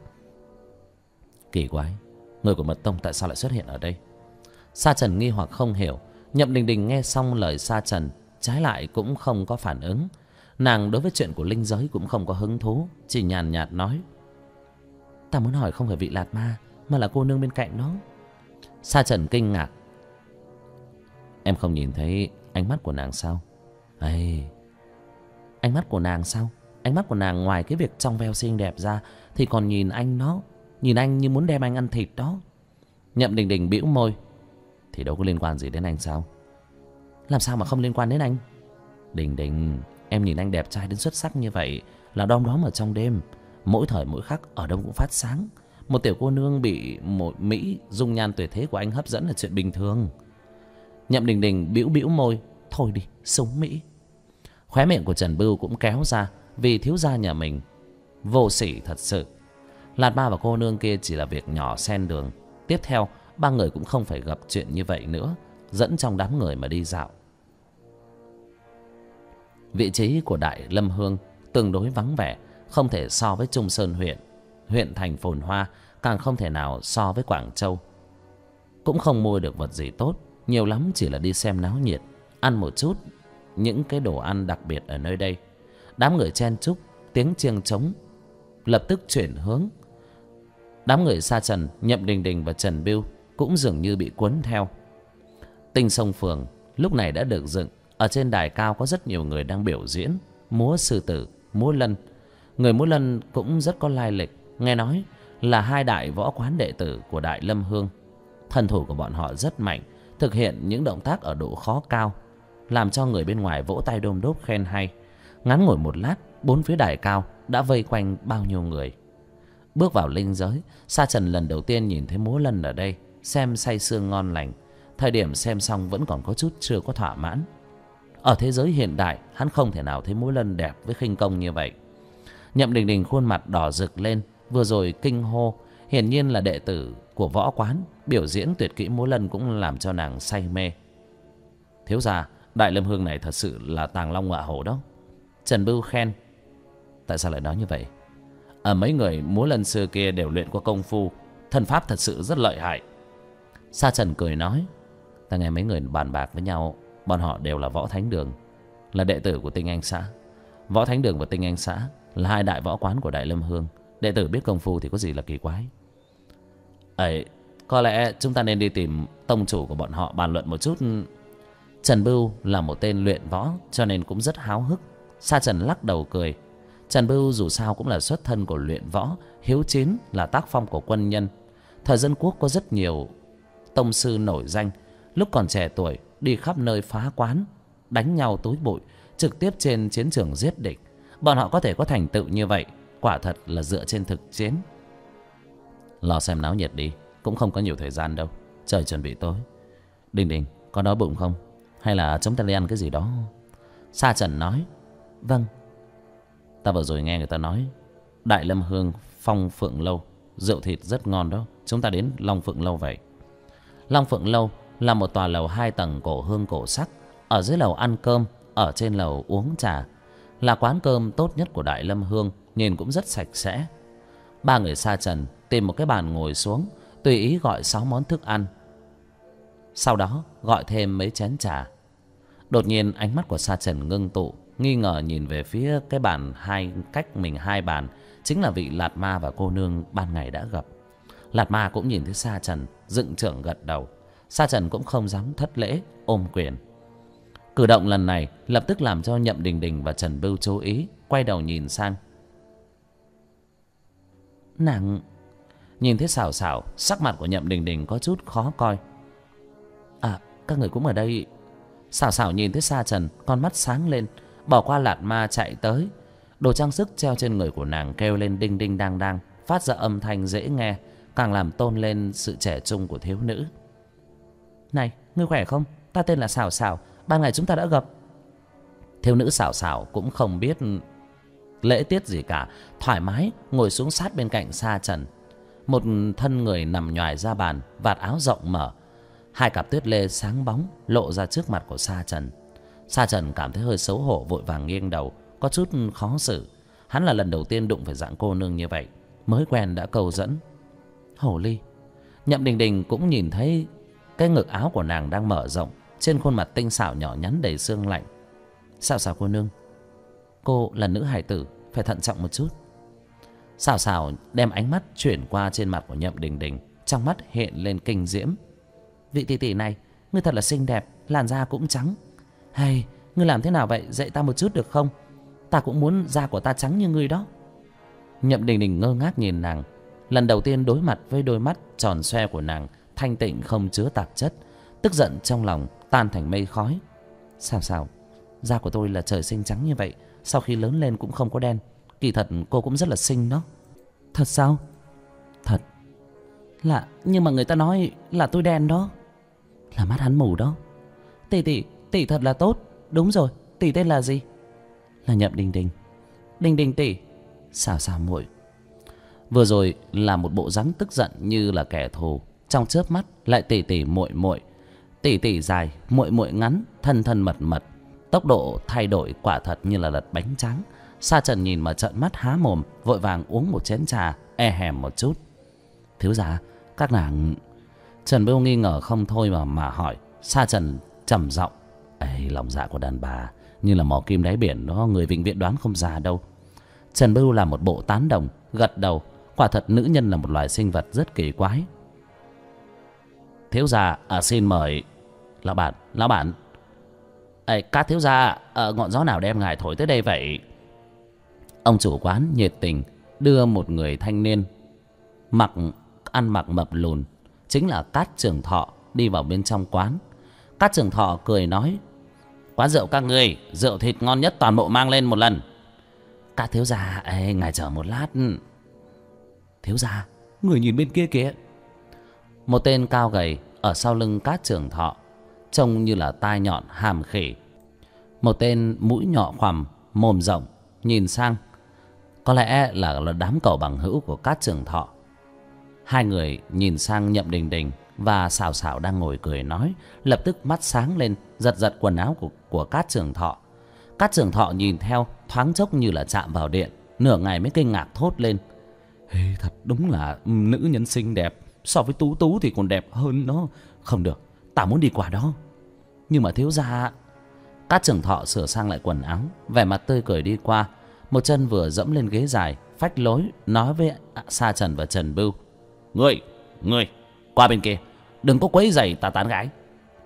Kỳ quái, người của mật tông tại sao lại xuất hiện ở đây? Sa Trần nghi hoặc không hiểu. Nhậm Đình Đình nghe xong lời Sa Trần, trái lại cũng không có phản ứng. Nàng đối với chuyện của linh giới cũng không có hứng thú, chỉ nhàn nhạt nói. Ta muốn hỏi không phải vị Lạt Ma, mà là cô nương bên cạnh nó. Sa Trần kinh ngạc. Em không nhìn thấy ánh mắt của nàng sao? Ây, ánh mắt của nàng sao? Ánh mắt của nàng ngoài cái việc trong veo xinh đẹp ra thì còn nhìn anh nó, nhìn anh như muốn đem anh ăn thịt đó. Nhậm Đình Đình bĩu môi. Thì đâu có liên quan gì đến anh sao? Làm sao mà không liên quan đến anh? Đình Đình, em nhìn anh đẹp trai đến xuất sắc như vậy là đom đóm ở trong đêm, mỗi thời mỗi khắc ở đâu cũng phát sáng. Một tiểu cô nương bị một mỹ dung nhan tuyệt thế của anh hấp dẫn là chuyện bình thường. Nhậm Đình Đình bĩu bĩu môi. Thôi đi, súng Mỹ. Khóe miệng của Trần Bưu cũng kéo ra, vì thiếu gia nhà mình vô sỉ thật sự. Lạt Ma và cô nương kia chỉ là việc nhỏ xen đường. Tiếp theo ba người cũng không phải gặp chuyện như vậy nữa, dẫn trong đám người mà đi dạo. Vị trí của Đại Lâm Hương tương đối vắng vẻ, không thể so với Trung Sơn huyện, huyện thành phồn hoa, càng không thể nào so với Quảng Châu. Cũng không mua được vật gì tốt, nhiều lắm chỉ là đi xem náo nhiệt, ăn một chút những cái đồ ăn đặc biệt ở nơi đây. Đám người chen chúc, tiếng chiêng trống lập tức chuyển hướng. Đám người Sa Trần, Nhậm Đình Đình và Trần Bưu cũng dường như bị cuốn theo. Tinh Sông Phường lúc này đã được dựng. Ở trên đài cao có rất nhiều người đang biểu diễn múa sư tử, múa lân. Người múa lân cũng rất có lai lịch, nghe nói là hai đại võ quán đệ tử của Đại Lâm Hương. Thân thủ của bọn họ rất mạnh, thực hiện những động tác ở độ khó cao, làm cho người bên ngoài vỗ tay đôm đốp khen hay. Ngắn ngủi một lát, bốn phía đài cao đã vây quanh bao nhiêu người. Bước vào linh giới, Sa Trần lần đầu tiên nhìn thấy múa lân ở đây, xem say sưa ngon lành. Thời điểm xem xong vẫn còn có chút chưa có thỏa mãn. Ở thế giới hiện đại, hắn không thể nào thấy múa lân đẹp với khinh công như vậy. Nhậm Đình Đình khuôn mặt đỏ rực lên, vừa rồi kinh hô. Hiển nhiên là đệ tử của võ quán, biểu diễn tuyệt kỹ múa lân cũng làm cho nàng say mê. Thiếu gia, Đại Lâm Hương này thật sự là tàng long ngọa hổ đó. Trần Bưu khen. Tại sao lại nói như vậy? Mấy người múa lân xưa kia đều luyện qua công phu, thân pháp thật sự rất lợi hại. Sa Trần cười nói. Ta nghe mấy người bàn bạc với nhau, bọn họ đều là võ thánh đường, là đệ tử của Tinh Anh xã. Võ thánh đường và Tinh Anh xã là hai đại võ quán của Đại Lâm Hương. Đệ tử biết công phu thì có gì là kỳ quái. Ấy, có lẽ chúng ta nên đi tìm tông chủ của bọn họ bàn luận một chút. Trần Bưu là một tên luyện võ cho nên cũng rất háo hức. Sa Trần lắc đầu cười. Trần Bưu dù sao cũng là xuất thân của luyện võ, hiếu chiến là tác phong của quân nhân. Thời dân quốc có rất nhiều tông sư nổi danh, lúc còn trẻ tuổi đi khắp nơi phá quán, đánh nhau túi bụi, trực tiếp trên chiến trường giết địch. Bọn họ có thể có thành tựu như vậy, quả thật là dựa trên thực chiến. Lo xem náo nhiệt đi, cũng không có nhiều thời gian đâu, trời chuẩn bị tối. Đình Đình, có đói bụng không? Hay là chúng ta đi ăn cái gì đó? Sa Trần nói. Vâng. Ta vừa rồi nghe người ta nói Đại Lâm Hương Phong Phượng Lâu rượu thịt rất ngon đó. Chúng ta đến Long Phượng Lâu vậy. Long Phượng Lâu là một tòa lầu 2 tầng cổ hương cổ sắc. Ở dưới lầu ăn cơm, ở trên lầu uống trà. Là quán cơm tốt nhất của Đại Lâm Hương, nhìn cũng rất sạch sẽ. Ba người Sa Trần tìm một cái bàn ngồi xuống, tùy ý gọi 6 món thức ăn. Sau đó gọi thêm mấy chén trà. Đột nhiên ánh mắt của Sa Trần ngưng tụ, nghi ngờ nhìn về phía cái bàn cách mình 2 bàn, chính là vị Lạt Ma và cô nương ban ngày đã gặp. Lạt Ma cũng nhìn thấy Sa Trần, dựng trưởng gật đầu. Sa Trần cũng không dám thất lễ, ôm quyền. Cử động lần này lập tức làm cho Nhậm Đình Đình và Trần Bưu chú ý, quay đầu nhìn sang. Nàng nhìn thấy Sảo Sảo, sắc mặt của Nhậm Đình Đình có chút khó coi. À, các người cũng ở đây. Sảo Sảo nhìn thấy Sa Trần, con mắt sáng lên, bỏ qua Lạt Ma chạy tới. Đồ trang sức treo trên người của nàng kêu lên đinh đinh đang đang, phát ra âm thanh dễ nghe, càng làm tôn lên sự trẻ trung của thiếu nữ. Này, ngươi khỏe không? Ta tên là Sảo Sảo, ban ngày chúng ta đã gặp. Thiếu nữ Sảo Sảo cũng không biết lễ tiết gì cả, thoải mái ngồi xuống sát bên cạnh Sa Trần. Một thân người nằm nhoài ra bàn, vạt áo rộng mở, 2 cặp tuyết lê sáng bóng lộ ra trước mặt của Sa Trần. Sa Trần cảm thấy hơi xấu hổ, vội vàng nghiêng đầu, có chút khó xử. Hắn là lần đầu tiên đụng phải dạng cô nương như vậy, mới quen đã câu dẫn. Hồ ly. Nhậm Đình Đình cũng nhìn thấy cái ngực áo của nàng đang mở rộng, trên khuôn mặt tinh xảo nhỏ nhắn đầy xương lạnh. Sảo Sảo cô nương, cô là nữ hài tử, phải thận trọng một chút. Sảo Sảo đem ánh mắt chuyển qua trên mặt của Nhậm Đình Đình, trong mắt hiện lên kinh diễm. Vị tỷ tỷ này, ngươi thật là xinh đẹp, làn da cũng trắng. Hay, ngươi làm thế nào vậy, dạy ta một chút được không? Ta cũng muốn da của ta trắng như ngươi đó. Nhậm Đình Đình ngơ ngác nhìn nàng, lần đầu tiên đối mặt với đôi mắt tròn xoe của nàng, thanh tịnh không chứa tạp chất. Tức giận trong lòng tan thành mây khói. Sao sao, da của tôi là trời sinh trắng như vậy, sau khi lớn lên cũng không có đen. Kỳ thật cô cũng rất là xinh đó. Thật sao? Thật. Là, nhưng mà người ta nói là tôi đen đó. Là mắt hắn mù đó. Tỷ thật là tốt. Đúng rồi, tỷ tên là gì? Là Nhậm Đình Đình. Đình Đình tỷ. Sao sao muội. Vừa rồi là một bộ dáng tức giận như là kẻ thù, trong chớp mắt lại tỷ tỷ muội muội. Tỷ tỷ dài, muội muội ngắn, thân thân mật mật. Tốc độ thay đổi quả thật như là lật bánh tráng. Sa Trần nhìn mà trợn mắt há mồm, vội vàng uống một chén trà, e hèm một chút. Thiếu gia, các nàng... Trần Bưu nghi ngờ không thôi mà hỏi. Sa Trần trầm giọng. Ê, lòng dạ của đàn bà như là mỏ kim đáy biển đó, người vĩnh viễn đoán không ra đâu. Trần Bưu là một bộ tán đồng, gật đầu. Quả thật nữ nhân là một loài sinh vật rất kỳ quái. Thiếu gia xin mời. Lão bản. Các thiếu gia, ngọn gió nào đem ngài thổi tới đây vậy? Ông chủ quán nhiệt tình đưa một người thanh niên ăn mặc mập lùn, chính là Cát Trường Thọ, đi vào bên trong quán. Cát Trường Thọ cười nói: quán rượu các ngươi, rượu thịt ngon nhất toàn bộ mang lên một lần. Các thiếu gia, ngài chờ một lát. Thiếu gia, người nhìn bên kia kìa. Một tên cao gầy ở sau lưng Cát Trường Thọ, trông như là tai nhọn hàm khỉ. Một tên mũi nhọ khoằm, mồm rộng, nhìn sang có lẽ là đám cậu bằng hữu của Cát Trường Thọ. Hai người nhìn sang Nhậm Đình Đình và Sảo Sảo đang ngồi cười nói, lập tức mắt sáng lên, giật quần áo của Cát Trường Thọ. Cát Trường Thọ nhìn theo, thoáng chốc như là chạm vào điện, nửa ngày mới kinh ngạc thốt lên: thật đúng là nữ nhân xinh đẹp, so với Tú Tú thì còn đẹp hơn nó. Không được, ta muốn đi qua đó. Nhưng mà thiếu gia. Cát Trường Thọ sửa sang lại quần áo, vẻ mặt tươi cười đi qua, một chân vừa dẫm lên ghế dài, phách lối nói với Sa Trần và Trần Bưu: Ngươi qua bên kia, đừng có quấy rầy ta tán gái.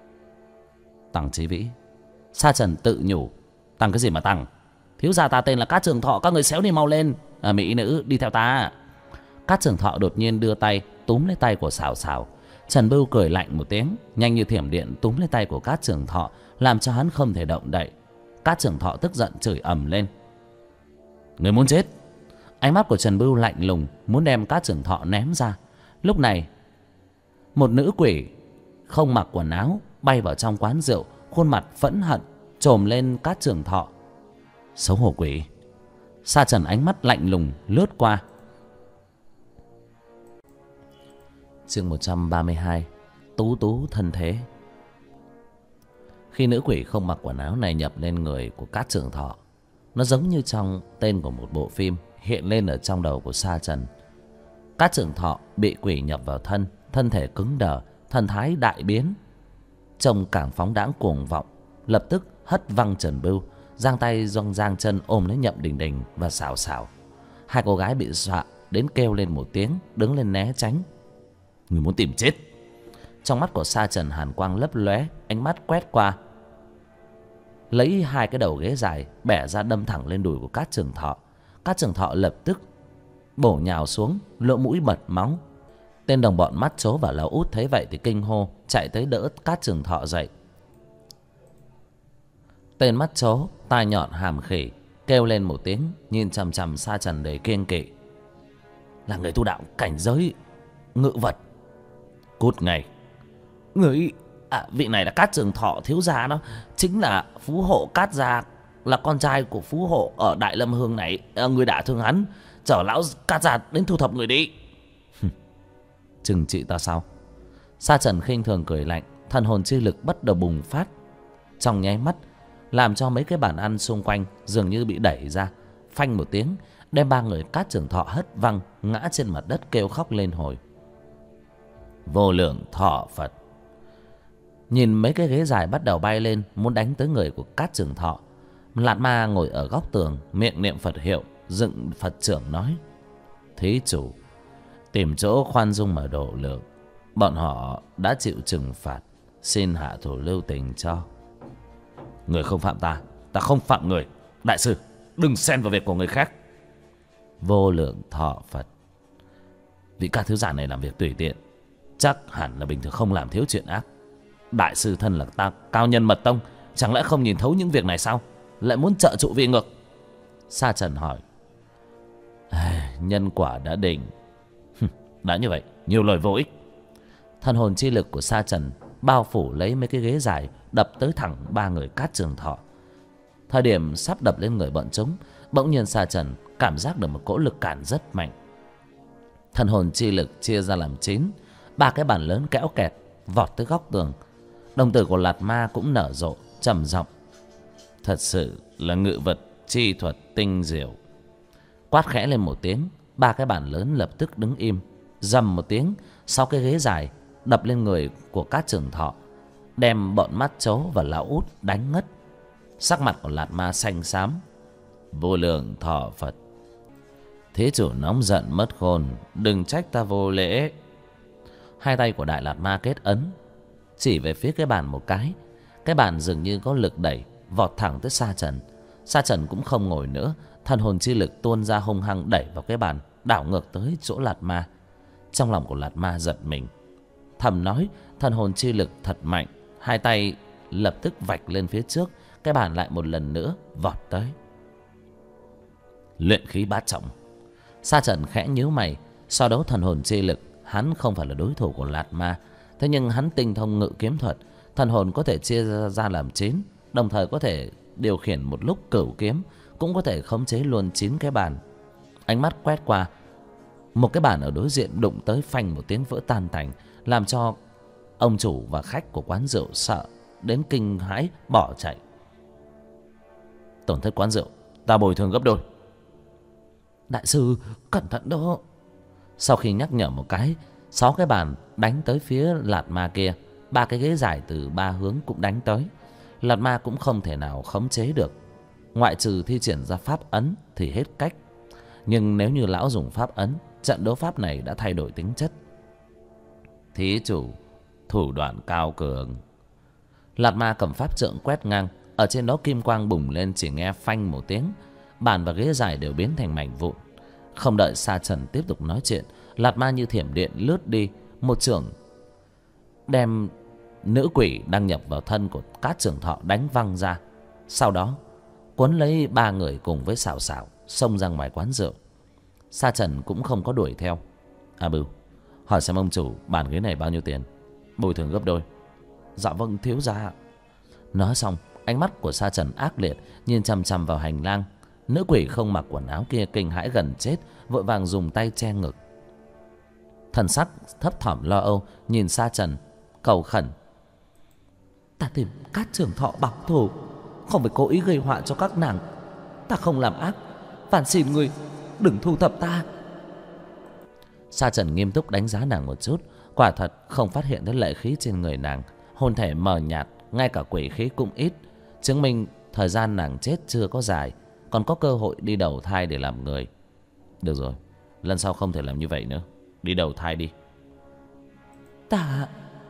Tăng Chí Vĩ. Sa Trần tự nhủ: tăng cái gì mà tăng, thiếu gia ta tên là Cát Trường Thọ, các người xéo đi mau lên. Mỹ nữ đi theo ta. Cát Trường Thọ đột nhiên đưa tay túm lấy tay của Sảo Sảo. Trần Bưu cười lạnh một tiếng, nhanh như thiểm điện túm lấy tay của Cát Trường Thọ, làm cho hắn không thể động đậy. Cát Trường Thọ tức giận chửi ầm lên: người muốn chết. Ánh mắt của Trần Bưu lạnh lùng, muốn đem Cát Trường Thọ ném ra. Lúc này một nữ quỷ không mặc quần áo bay vào trong quán rượu, khuôn mặt phẫn hận chồm lên Cát Trường Thọ. Xấu hổ quỷ. Sa Trần ánh mắt lạnh lùng lướt qua. Chương 132. Tú Tú thân thế. Khi nữ quỷ không mặc quần áo này nhập lên người của Cát Trường Thọ, nó giống như trong tên của một bộ phim hiện lên ở trong đầu của Sa Trần. Cát Trường Thọ bị quỷ nhập vào thân, thân thể cứng đờ, thần thái đại biến, trông càng phóng đãng cuồng vọng. Lập tức hất văng Trần Bưu, giang tay giang chân ôm lấy Nhậm Đình Đình và Sảo Sảo. Hai cô gái bị dọa đến kêu lên một tiếng, đứng lên né tránh. Người muốn tìm chết. Trong mắt của Sa Trần hàn quang lấp lóe, ánh mắt quét qua, lấy hai cái đầu ghế dài bẻ ra đâm thẳng lên đùi của Cát Trường Thọ. Cát Trường Thọ lập tức bổ nhào xuống, lỗ mũi bật máu. Tên đồng bọn Mắt Chố và Lão Út thấy vậy thì kinh hô, chạy tới đỡ Cát Trường Thọ dậy. Tên Mắt Chố tai nhọn hàm khỉ kêu lên một tiếng, nhìn chằm chằm Sa Trần đầy kiêng kỵ: là người tu đạo cảnh giới ngự vật. Cút ngay. Người vị này là Cát Trường Thọ thiếu gia đó, chính là phú hộ Cát gia, là con trai của phú hộ ở Đại Lâm Hương này. Người đã thương hắn, chở lão Cát gia đến thu thập người đi. Chừng trị ta sao? Sa Trần khinh thường cười lạnh, thần hồn chi lực bắt đầu bùng phát trong nháy mắt, làm cho mấy cái bàn ăn xung quanh dường như bị đẩy ra, phanh một tiếng, đem ba người Cát Trường Thọ hất văng ngã trên mặt đất kêu khóc lên hồi. Vô lượng thọ Phật. Nhìn mấy cái ghế dài bắt đầu bay lên muốn đánh tới người của Cát Trường Thọ, Lạt Ma ngồi ở góc tường miệng niệm Phật hiệu, dựng Phật trưởng nói: thí chủ tìm chỗ khoan dung mà độ lượng, bọn họ đã chịu trừng phạt, xin hạ thủ lưu tình cho. Người không phạm ta, ta không phạm người. Đại sư đừng xen vào việc của người khác. Vô lượng thọ Phật. Vị Cát thiếu gia này làm việc tùy tiện, chắc hẳn là bình thường không làm thiếu chuyện ác. Đại sư thân là ta cao nhân mật tông, chẳng lẽ không nhìn thấu những việc này sao, lại muốn trợ trụ vi ngược? Sa Trần hỏi: nhân quả đã định. Đã như vậy, nhiều lời vô ích. Thần hồn chi lực của Sa Trần bao phủ lấy mấy cái ghế dài, đập tới thẳng ba người Cát Trường Thọ. Thời điểm sắp đập lên người bọn chúng, bỗng nhiên Sa Trần cảm giác được một cỗ lực cản rất mạnh. Thần hồn chi lực chia ra làm 9, ba cái bàn lớn kéo kẹt vọt tới góc tường. Đồng tử của Lạt Ma cũng nở rộ, trầm giọng: thật sự là ngự vật chi thuật tinh diệu. Quát khẽ lên một tiếng, ba cái bàn lớn lập tức đứng im. Rầm một tiếng, sau cái ghế dài đập lên người của Cát Trường Thọ, đem bọn Mắt Chấu và Lão Út đánh ngất. Sắc mặt của Lạt Ma xanh xám. Vô lượng thọ Phật, thí chủ nóng giận mất khôn, đừng trách ta vô lễ. Hai tay của Đại Lạt Ma kết ấn, chỉ về phía cái bàn một cái. Cái bàn dường như có lực đẩy, vọt thẳng tới Sa Trần. Sa Trần cũng không ngồi nữa, thần hồn chi lực tuôn ra hung hăng đẩy vào cái bàn, đảo ngược tới chỗ Lạt Ma. Trong lòng của Lạt Ma giật mình, thầm nói thần hồn chi lực thật mạnh. Hai tay lập tức vạch lên phía trước, cái bàn lại một lần nữa vọt tới. Luyện khí bát trọng. Sa Trần khẽ nhíu mày. So đấu thần hồn chi lực, hắn không phải là đối thủ của Lạt Ma. Thế nhưng hắn tinh thông ngự kiếm thuật, thần hồn có thể chia ra làm 9, đồng thời có thể điều khiển một lúc cửu kiếm, cũng có thể khống chế luôn 9 cái bàn. Ánh mắt quét qua, một cái bàn ở đối diện đụng tới, phanh một tiếng vỡ tan tành, làm cho ông chủ và khách của quán rượu sợ đến kinh hãi bỏ chạy. Tổn thất quán rượu ta bồi thường gấp đôi. Đại sư cẩn thận đó. Sau khi nhắc nhở một cái, 6 cái bàn đánh tới phía Lạt Ma kia. 3 cái ghế dài từ 3 hướng cũng đánh tới. Lạt Ma cũng không thể nào khống chế được, ngoại trừ thi triển ra pháp ấn thì hết cách. Nhưng nếu như lão dùng pháp ấn, trận đấu pháp này đã thay đổi tính chất. Thí chủ thủ đoạn cao cường. Lạt Ma cầm pháp trượng quét ngang, ở trên đó kim quang bùng lên, chỉ nghe phanh một tiếng, bàn và ghế dài đều biến thành mảnh vụn. Không đợi Sa Trần tiếp tục nói chuyện, Lạt Ma như thiểm điện lướt đi, một chưởng đem nữ quỷ đang nhập vào thân của Cát Trường Thọ đánh văng ra. Sau đó cuốn lấy 3 người cùng với Sảo Sảo xông ra ngoài quán rượu. Sa Trần cũng không có đuổi theo. A Bưu, hỏi xem ông chủ bàn ghế này bao nhiêu tiền, bồi thường gấp đôi. Dạ vâng thiếu gia. Nói xong, ánh mắt của Sa Trần ác liệt nhìn chằm chằm vào hành lang. Nữ quỷ không mặc quần áo kia kinh hãi gần chết, vội vàng dùng tay che ngực, thần sắc thấp thỏm lo âu nhìn Sa Trần cầu khẩn. Ta tìm Cát Trường Thọ báo thù, không phải cố ý gây họa cho các nàng. Ta không làm ác, van xin ngươi đừng thu thập ta. Sa Trần nghiêm túc đánh giá nàng một chút, quả thật không phát hiện thấy lệ khí trên người nàng. Hồn thể mờ nhạt, ngay cả quỷ khí cũng ít, chứng minh thời gian nàng chết chưa có dài, còn có cơ hội đi đầu thai để làm người. Được rồi, lần sau không thể làm như vậy nữa, đi đầu thai đi. Ta...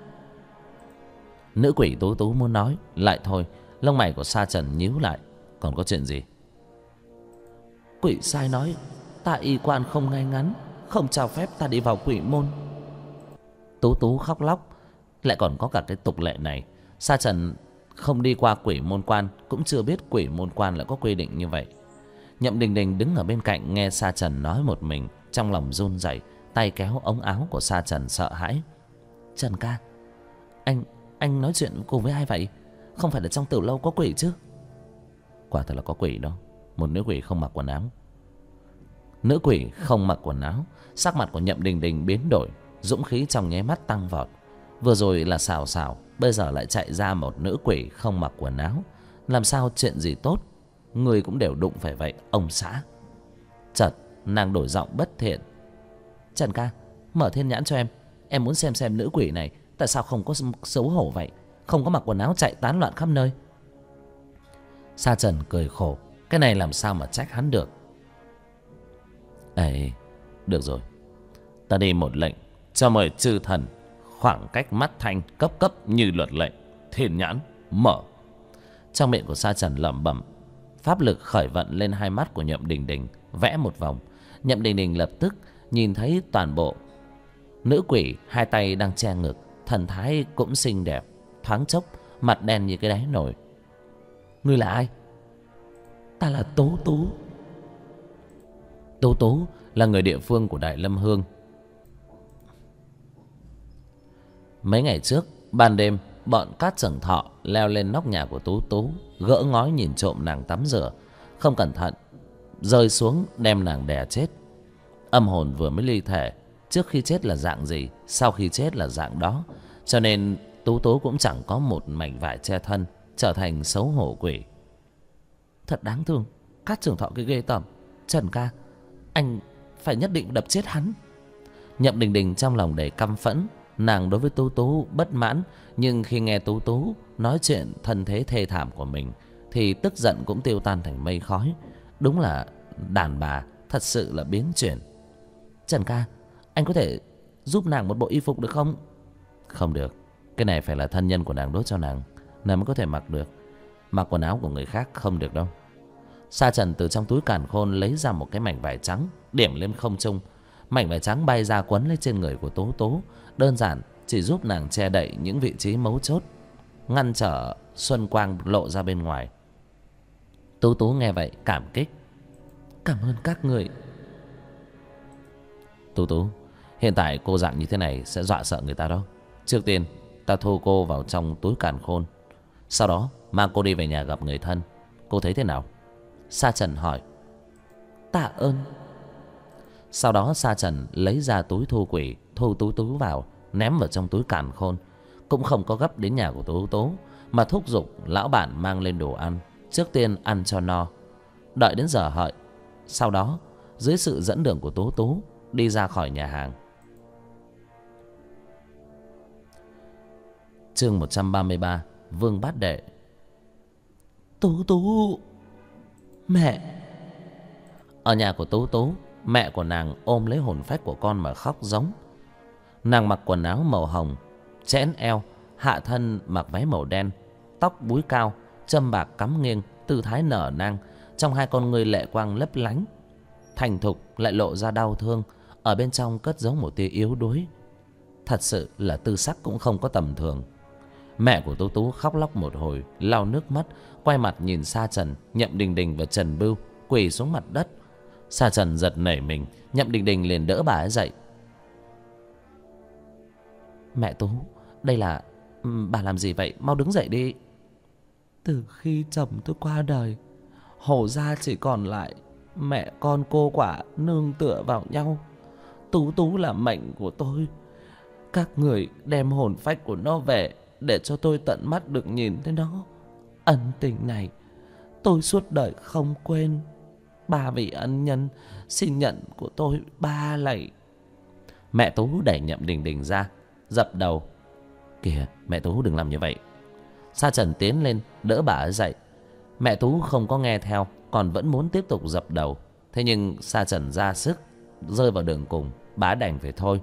Nữ quỷ Tú Tú muốn nói lại thôi, lông mày của Sa Trần nhíu lại. Còn có chuyện gì? Quỷ sai nói ta y quan không ngay ngắn, không cho phép ta đi vào quỷ môn. Tú Tú khóc lóc. Lại còn có cả cái tục lệ này. Sa Trần không đi qua quỷ môn quan, cũng chưa biết quỷ môn quan lại có quy định như vậy. Nhậm Đình Đình đứng ở bên cạnh nghe Sa Trần nói một mình, trong lòng run rẩy, tay kéo ống áo của Sa Trần sợ hãi. Trần ca, anh nói chuyện cùng với ai vậy? Không phải là trong tử lâu có quỷ chứ? Quả thật là có quỷ đó, một nữ quỷ không mặc quần áo. Nữ quỷ không mặc quần áo, sắc mặt của Nhậm Đình Đình biến đổi, dũng khí trong nháy mắt tăng vọt. Vừa rồi là Sảo Sảo, bây giờ lại chạy ra một nữ quỷ không mặc quần áo. Làm sao chuyện gì tốt người cũng đều đụng phải vậy ông xã. Chợt nàng đổi giọng bất thiện. Trần ca, mở thiên nhãn cho em muốn xem nữ quỷ này tại sao không có xấu hổ vậy, không có mặc quần áo chạy tán loạn khắp nơi. Sa Trần cười khổ, cái này làm sao mà trách hắn được. Ê, được rồi, ta đi một lệnh, cho mời chư thần khoảng cách mắt thanh cấp như luật lệnh. Thiên nhãn mở. Trong miệng của Sa Trần lẩm bẩm, pháp lực khởi vận lên hai mắt của Nhậm Đình Đình, vẽ một vòng. Nhậm Đình Đình lập tức nhìn thấy toàn bộ nữ quỷ hai tay đang che ngực, thần thái cũng xinh đẹp, thoáng chốc mặt đen như cái đáy nồi. Ngươi là ai? Ta là Tố Tú. Tố Tú là người địa phương của Đại Lâm Hương. Mấy ngày trước, ban đêm, bọn Cát Trường Thọ leo lên nóc nhà của Tú Tú, gỡ ngói nhìn trộm nàng tắm rửa, không cẩn thận rơi xuống đem nàng đè chết. Âm hồn vừa mới ly thể, trước khi chết là dạng gì, sau khi chết là dạng đó, cho nên Tú Tú cũng chẳng có một mảnh vải che thân, trở thành xấu hổ quỷ. Thật đáng thương, Cát Trường Thọ cái ghê tởm. Trần ca, anh phải nhất định đập chết hắn. Nhậm Đình Đình trong lòng đầy căm phẫn. Nàng đối với Tú Tú bất mãn, nhưng khi nghe Tú Tú nói chuyện thân thế thê thảm của mình, thì tức giận cũng tiêu tan thành mây khói. Đúng là đàn bà thật sự là biến chuyển. Trần ca, anh có thể giúp nàng một bộ y phục được không? Không được, cái này phải là thân nhân của nàng đốt cho nàng mới có thể mặc được. Mặc quần áo của người khác không được đâu. Sa Trần từ trong túi càn khôn lấy ra một cái mảnh vải trắng, điểm lên không trung. Mảnh vải trắng bay ra quấn lên trên người của Tố Tố, đơn giản chỉ giúp nàng che đậy những vị trí mấu chốt, ngăn trở xuân quang lộ ra bên ngoài. Tố Tố nghe vậy cảm kích. Cảm ơn các người. Tú Tú, hiện tại cô dạng như thế này sẽ dọa sợ người ta đâu. Trước tiên ta thu cô vào trong túi càn khôn, sau đó mang cô đi về nhà gặp người thân. Cô thấy thế nào? Sa Trần hỏi. Tạ ơn. Sau đó Sa Trần lấy ra túi thu quỷ, thu Tú Tú vào, ném vào trong túi càn khôn. Cũng không có gấp đến nhà của Tú Tú, mà thúc giục lão bản mang lên đồ ăn. Trước tiên ăn cho no, đợi đến giờ hợi, sau đó dưới sự dẫn đường của Tú Tú đi ra khỏi nhà hàng. Chương 133, Vương Bát Đệ. Tú Tú, mẹ. Ở nhà của Tú Tú, mẹ của nàng ôm lấy hồn phách của con mà khóc giống. Nàng mặc quần áo màu hồng, chẽn eo, hạ thân mặc váy màu đen, tóc búi cao, châm bạc cắm nghiêng, tư thái nở nang, trong hai con ngươi lệ quang lấp lánh, thành thục lại lộ ra đau thương, ở bên trong cất giấu một tia yếu đuối. Thật sự là tư sắc cũng không có tầm thường. Mẹ của Tú Tú khóc lóc một hồi, lau nước mắt, quay mặt nhìn Sa Trần, Nhậm Đình Đình và Trần Bưu quỳ xuống mặt đất. Sa Trần giật nảy mình, Nhậm Đình Đình liền đỡ bà ấy dậy. Mẹ Tú, đây là... bà làm gì vậy? Mau đứng dậy đi. Từ khi chồng tôi qua đời, Hổ gia chỉ còn lại mẹ con cô quả nương tựa vào nhau. Tú Tú là mệnh của tôi. Các người đem hồn phách của nó về để cho tôi tận mắt được nhìn thấy nó. Ân tình này tôi suốt đời không quên. Ba vị ân nhân xin nhận của tôi ba lạy. Mẹ Tú đẩy Nhậm Đình Đình ra, dập đầu. Kìa, mẹ Tú đừng làm như vậy. Sa Trần tiến lên đỡ bà ấy dậy. Mẹ Tú không có nghe theo, còn vẫn muốn tiếp tục dập đầu. Thế nhưng Sa Trần ra sức, rơi vào đường cùng, bà đành phải thôi.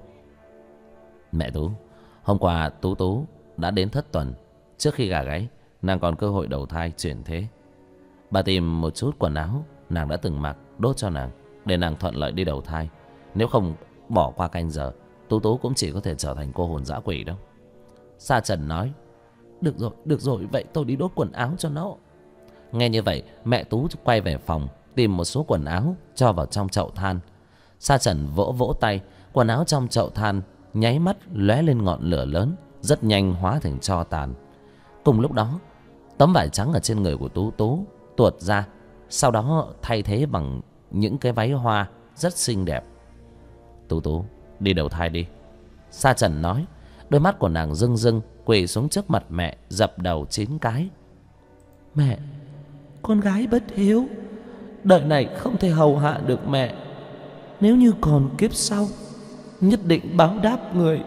Mẹ Tú, hôm qua Tú Tú đã đến thất tuần. Trước khi gả gáy, nàng còn cơ hội đầu thai chuyển thế. Bà tìm một chút quần áo nàng đã từng mặc đốt cho nàng, để nàng thuận lợi đi đầu thai. Nếu không bỏ qua canh giờ, Tú Tú cũng chỉ có thể trở thành cô hồn dã quỷ đâu. Sa Trần nói. Được rồi, vậy tôi đi đốt quần áo cho nó. Nghe như vậy, mẹ Tú quay về phòng, tìm một số quần áo cho vào trong chậu than. Sa Trần vỗ vỗ tay, quần áo trong chậu than nháy mắt lóe lên ngọn lửa lớn, rất nhanh hóa thành tro tàn. Cùng lúc đó, tấm vải trắng ở trên người của Tú Tú tuột ra, sau đó thay thế bằng những cái váy hoa rất xinh đẹp. Tú Tú, đi đầu thai đi. Sa Trần nói. Đôi mắt của nàng rưng rưng, quỳ xuống trước mặt mẹ, dập đầu 9 cái. Mẹ, con gái bất hiếu, đời này không thể hầu hạ được mẹ. Nếu như còn kiếp sau, nhất định báo đáp người.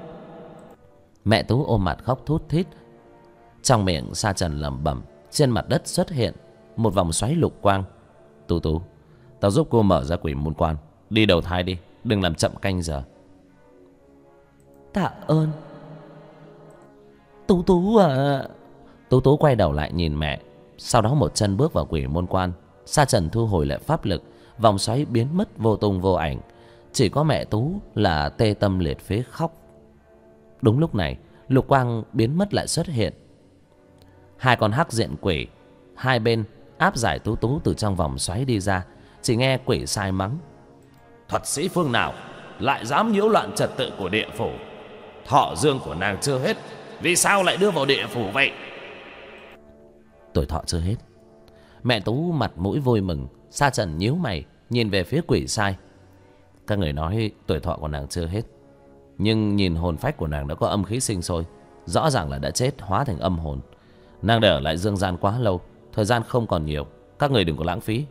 Mẹ Tú ôm mặt khóc thút thít. Trong miệng Sa Trần lẩm bẩm. Trên mặt đất xuất hiện một vòng xoáy lục quang. Tú Tú, tao giúp cô mở ra quỷ môn quan, đi đầu thai đi, đừng làm chậm canh giờ. Tạ ơn. Tú Tú à. Tú Tú quay đầu lại nhìn mẹ, sau đó một chân bước vào quỷ môn quan. Sa Trần thu hồi lại pháp lực, vòng xoáy biến mất vô tung vô ảnh. Chỉ có mẹ Tú là tê tâm liệt phế khóc. Đúng lúc này, lục quang biến mất lại xuất hiện. Hai con hắc diện quỷ hai bên áp giải Tú Tú từ trong vòng xoáy đi ra. Chỉ nghe quỷ sai mắng. Thuật sĩ phương nào lại dám nhiễu loạn trật tự của địa phủ? Thọ dương của nàng chưa hết, vì sao lại đưa vào địa phủ vậy? Tuổi thọ chưa hết. Mẹ Tú mặt mũi vui mừng. Sa Trần nhíu mày nhìn về phía quỷ sai. Các người nói tuổi thọ của nàng chưa hết, nhưng nhìn hồn phách của nàng đã có âm khí sinh sôi, rõ ràng là đã chết hóa thành âm hồn. Nàng để ở lại dương gian quá lâu, thời gian không còn nhiều, các người đừng có lãng phí.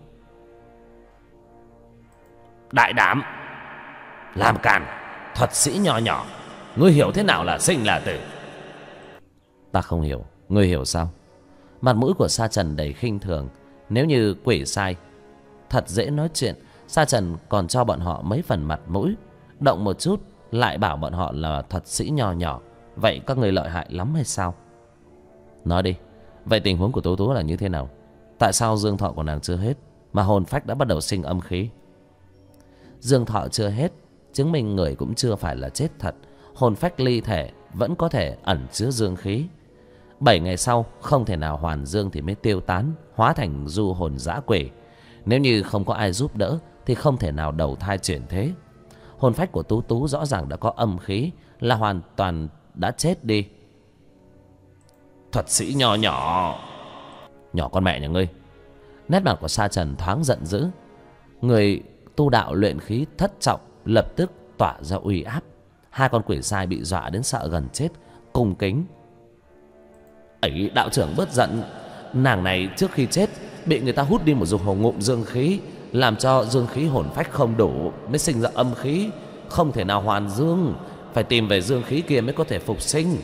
Đại đảm, làm càn, thuật sĩ nhỏ nhỏ, ngươi hiểu thế nào là sinh là tử? Ta không hiểu, ngươi hiểu sao? Mặt mũi của Sa Trần đầy khinh thường. Nếu như quỷ sai thật dễ nói chuyện, Sa Trần còn cho bọn họ mấy phần mặt mũi. Động một chút lại bảo bọn họ là thuật sĩ nho nhỏ. Vậy các người lợi hại lắm hay sao? Nói đi, vậy tình huống của Tú Tú là như thế nào? Tại sao dương thọ của nàng chưa hết mà hồn phách đã bắt đầu sinh âm khí? Dương thọ chưa hết chứng minh người cũng chưa phải là chết thật. Hồn phách ly thể vẫn có thể ẩn chứa dương khí. 7 ngày sau không thể nào hoàn dương thì mới tiêu tán, hóa thành du hồn dã quỷ. Nếu như không có ai giúp đỡ thì không thể nào đầu thai chuyển thế. Hồn phách của Tú Tú rõ ràng đã có âm khí, là hoàn toàn đã chết đi. Thuật sĩ nhỏ nhỏ. Nhỏ con mẹ nhà ngươi. Nét mặt của Sa Trần thoáng giận dữ. Người tu đạo luyện khí thất trọng lập tức tỏa ra uy áp. Hai con quỷ sai bị dọa đến sợ gần chết, cung kính. Ấy, đạo trưởng bớt giận. Nàng này trước khi chết bị người ta hút đi một dục hồ ngụm dương khí, làm cho dương khí hồn phách không đủ, mới sinh ra âm khí, không thể nào hoàn dương. Phải tìm về dương khí kia mới có thể phục sinh.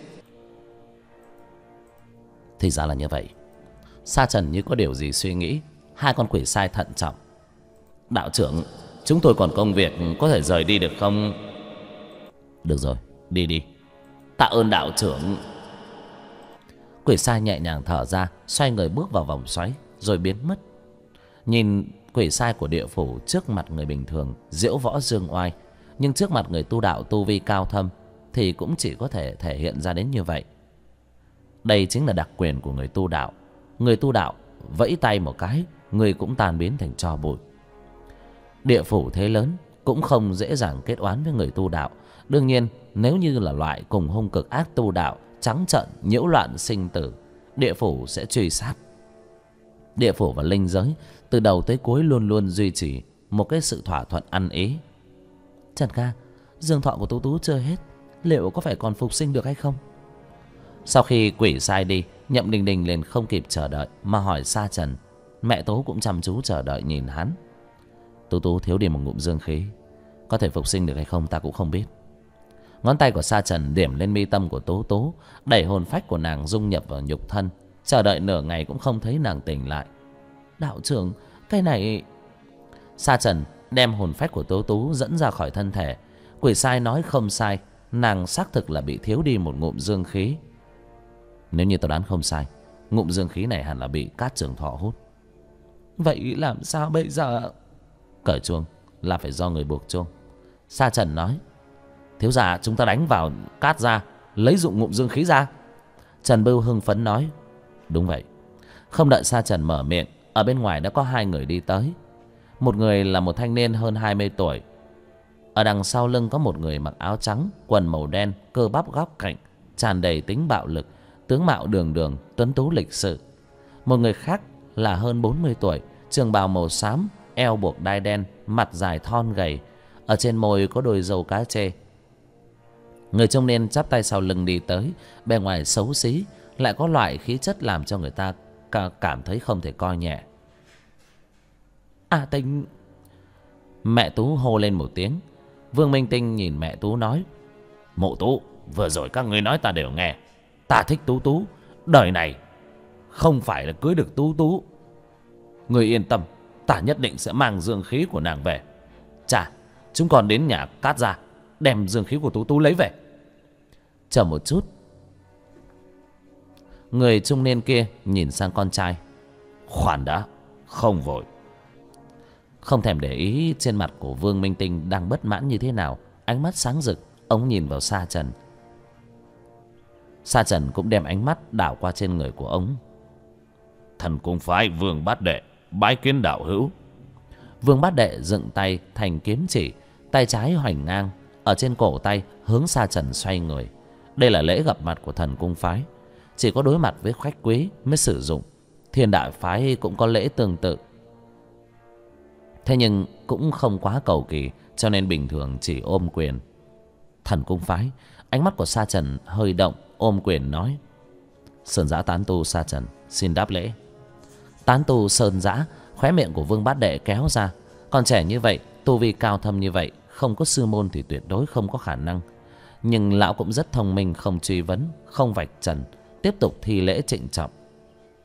Thì ra là như vậy. Sa Trần như có điều gì suy nghĩ. Hai con quỷ sai thận trọng. Đạo trưởng, chúng tôi còn công việc, có thể rời đi được không? Được rồi, đi đi. Tạ ơn đạo trưởng. Quỷ sai nhẹ nhàng thở ra, xoay người bước vào vòng xoáy rồi biến mất. Nhìn quỷ sai của địa phủ trước mặt người bình thường diễu võ dương oai, nhưng trước mặt người tu đạo tu vi cao thâm thì cũng chỉ có thể thể hiện ra đến như vậy. Đây chính là đặc quyền của người tu đạo. Người tu đạo vẫy tay một cái, người cũng tan biến thành tro bụi. Địa phủ thế lớn cũng không dễ dàng kết oán với người tu đạo. Đương nhiên nếu như là loại cùng hung cực ác tu đạo, trắng trợn nhiễu loạn sinh tử, địa phủ sẽ truy sát. Địa phủ và linh giới từ đầu tới cuối luôn luôn duy trì một cái sự thỏa thuận ăn ý. Trần ca, dương thọ của Tú Tú chưa hết, liệu có phải còn phục sinh được hay không? Sau khi quỷ sai đi, Nhậm Đình Đình liền không kịp chờ đợi mà hỏi Sa Trần. Mẹ Tú cũng chăm chú chờ đợi nhìn hắn. Tú Tú thiếu đi một ngụm dương khí, có thể phục sinh được hay không ta cũng không biết. Ngón tay của Sa Trần điểm lên mi tâm của Tú Tú, đẩy hồn phách của nàng dung nhập vào nhục thân. Chờ đợi nửa ngày cũng không thấy nàng tỉnh lại. Đạo trưởng, cái này... Sa Trần đem hồn phách của Tú Tú dẫn ra khỏi thân thể. Quỷ sai nói không sai, nàng xác thực là bị thiếu đi một ngụm dương khí. Nếu như tôi đoán không sai, ngụm dương khí này hẳn là bị Cát Trường Thọ hút. Vậy làm sao bây giờ? Cởi chuông là phải do người buộc chuông. Sa Trần nói. Thiếu gia, chúng ta đánh vào cát ra, lấy dụng ngụm dương khí ra. Trần Bưu hưng phấn nói. Đúng vậy. Không đợi Sa Trần mở miệng, ở bên ngoài đã có hai người đi tới. Một người là một thanh niên hơn 20 tuổi. Ở đằng sau lưng có một người mặc áo trắng, quần màu đen, cơ bắp góc cạnh, tràn đầy tính bạo lực, tướng mạo đường đường, tuấn tú lịch sự. Một người khác là hơn 40 tuổi, trường bào màu xám, eo buộc đai đen, mặt dài thon gầy, ở trên môi có đôi râu cá trê. Người trung niên chắp tay sau lưng đi tới, bề ngoài xấu xí, lại có loại khí chất làm cho người ta cảm thấy không thể coi nhẹ. Tinh. Mẹ Tú hô lên một tiếng. Vương Minh Tinh nhìn mẹ Tú nói. Mộ Tú, vừa rồi các ngươi nói ta đều nghe. Ta thích Tú Tú, đời này không phải là cưới được Tú Tú. Người yên tâm, ta nhất định sẽ mang dương khí của nàng về. Chà, chúng còn đến nhà Cát ra, đem dương khí của Tú Tú lấy về. Chờ một chút. Người trung niên kia nhìn sang con trai. Khoan đã, không vội. Không thèm để ý trên mặt của Vương Minh Tinh đang bất mãn như thế nào, ánh mắt sáng rực, ông nhìn vào Sa Trần. Sa Trần cũng đem ánh mắt đảo qua trên người của ông. Thần cung phái Vương Bát Đệ bái kiến đạo hữu. Vương Bát Đệ dựng tay thành kiếm chỉ, tay trái hoành ngang, ở trên cổ tay hướng Sa Trần xoay người. Đây là lễ gặp mặt của thần cung phái, chỉ có đối mặt với khách quý mới sử dụng. Thiên Đại phái cũng có lễ tương tự, thế nhưng cũng không quá cầu kỳ, cho nên bình thường chỉ ôm quyền. Thần cung phái, ánh mắt của Sa Trần hơi động, ôm quyền nói. Sơn Giã tán tu Sa Trần xin đáp lễ. Tán tu Sơn Giã, khóe miệng của Vương Bát Đệ kéo ra. Còn trẻ như vậy, tu vi cao thâm như vậy, không có sư môn thì tuyệt đối không có khả năng. Nhưng lão cũng rất thông minh, không truy vấn, không vạch trần, tiếp tục thi lễ trịnh trọng.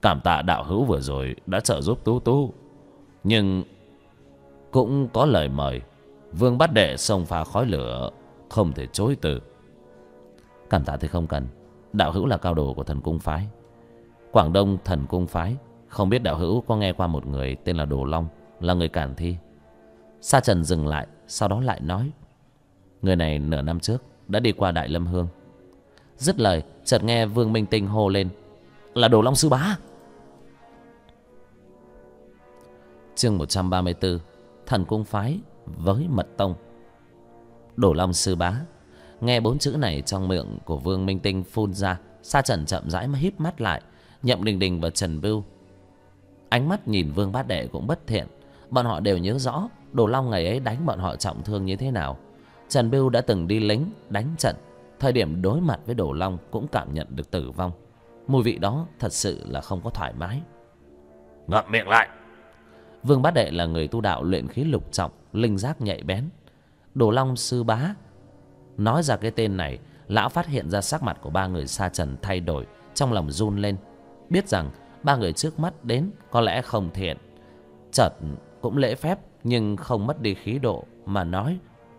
Cảm tạ đạo hữu vừa rồi đã trợ giúp Tú Tú. Nhưng cũng có lời mời. Vương Bát Đệ xông pha khói lửa, không thể chối từ. Cảm tạ thì không cần. Đạo hữu là cao đồ của Thần Cung phái, Quảng Đông Thần Cung phái. Không biết đạo hữu có nghe qua một người tên là Đồ Long, là người Cản Thi? Sa Trần dừng lại, sau đó lại nói, người này nửa năm trước đã đi qua Đại Lâm Hương. Dứt lời, chợt nghe Vương Minh Tinh hô lên, là Đồ Long sư bá. Chương 134, Thần Cung phái với Mật Tông. Đồ Long sư bá. Nghe 4 chữ này trong miệng của Vương Minh Tinh phun ra, Sa Trần chậm rãi mà híp mắt lại. Nhậm Đình Đình và Trần Bưu ánh mắt nhìn Vương Bát Đệ cũng bất thiện. Bọn họ đều nhớ rõ Đồ Long ngày ấy đánh bọn họ trọng thương như thế nào. Trần Bưu đã từng đi lính đánh trận, thời điểm đối mặt với Đồ Long cũng cảm nhận được tử vong. Mùi vị đó thật sự là không có thoải mái. Ngậm miệng lại. Vương Bát Đệ là người tu đạo luyện khí lục trọng, linh giác nhạy bén. Đồ Long sư bá nói ra cái tên này, lão phát hiện ra sắc mặt của ba người Sa Trần thay đổi, trong lòng run lên, biết rằng ba người trước mắt đến có lẽ không thiện. Chợt cũng lễ phép nhưng không mất đi khí độ mà nói,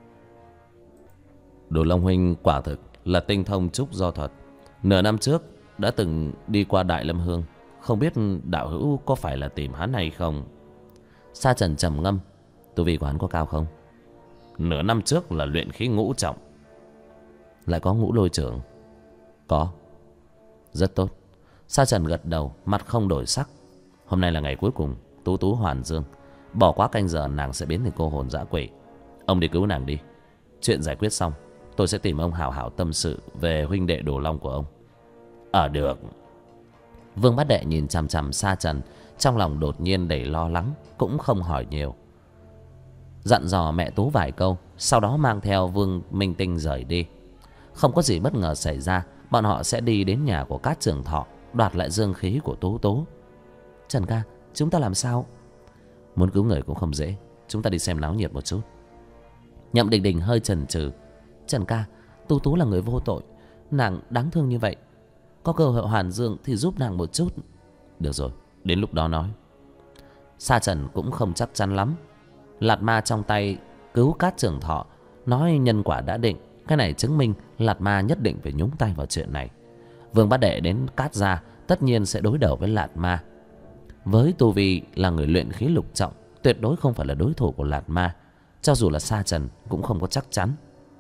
Đồ Long huynh quả thực là tinh thông trúc do thuật, nửa năm trước đã từng đi qua Đại Lâm Hương. Không biết đạo hữu có phải là tìm hắn hay không? Sa Trần trầm ngâm, tu vi của hắn có cao không? Nửa năm trước là luyện khí ngũ trọng. Lại có ngũ lôi trưởng? Có. Rất tốt. Sa Trần gật đầu, mặt không đổi sắc. Hôm nay là ngày cuối cùng Tú Tú hoàn dương, bỏ quá canh giờ nàng sẽ biến thành cô hồn dã quỷ. Ông đi cứu nàng đi. Chuyện giải quyết xong, tôi sẽ tìm ông hảo hảo tâm sự về huynh đệ Đồ Long của ông. Được. Vương Bát Đệ nhìn chằm chằm Sa Trần, trong lòng đột nhiên đầy lo lắng, cũng không hỏi nhiều. Dặn dò mẹ Tú vài câu, sau đó mang theo Vương Minh Tinh rời đi. Không có gì bất ngờ xảy ra, bọn họ sẽ đi đến nhà của Cát Trường Thọ, đoạt lại dương khí của Tú Tú. Trần ca, chúng ta làm sao? Muốn cứu người cũng không dễ, chúng ta đi xem náo nhiệt một chút. Nhậm Đình Đình hơi chần chừ. Trần ca, Tú Tú là người vô tội, nàng đáng thương như vậy, có cơ hội hoàn dương thì giúp nàng một chút. Được rồi, đến lúc đó nói. Sa Trần cũng không chắc chắn lắm. Lạt ma trong tay cứu Cát Trường Thọ, nói nhân quả đã định. Cái này chứng minh Lạt ma nhất định phải nhúng tay vào chuyện này. Vương Bát Đệ đến Cát gia tất nhiên sẽ đối đầu với Lạt ma. Với tu vi là người luyện khí lục trọng, tuyệt đối không phải là đối thủ của Lạt ma. Cho dù là Sa Trần cũng không có chắc chắn.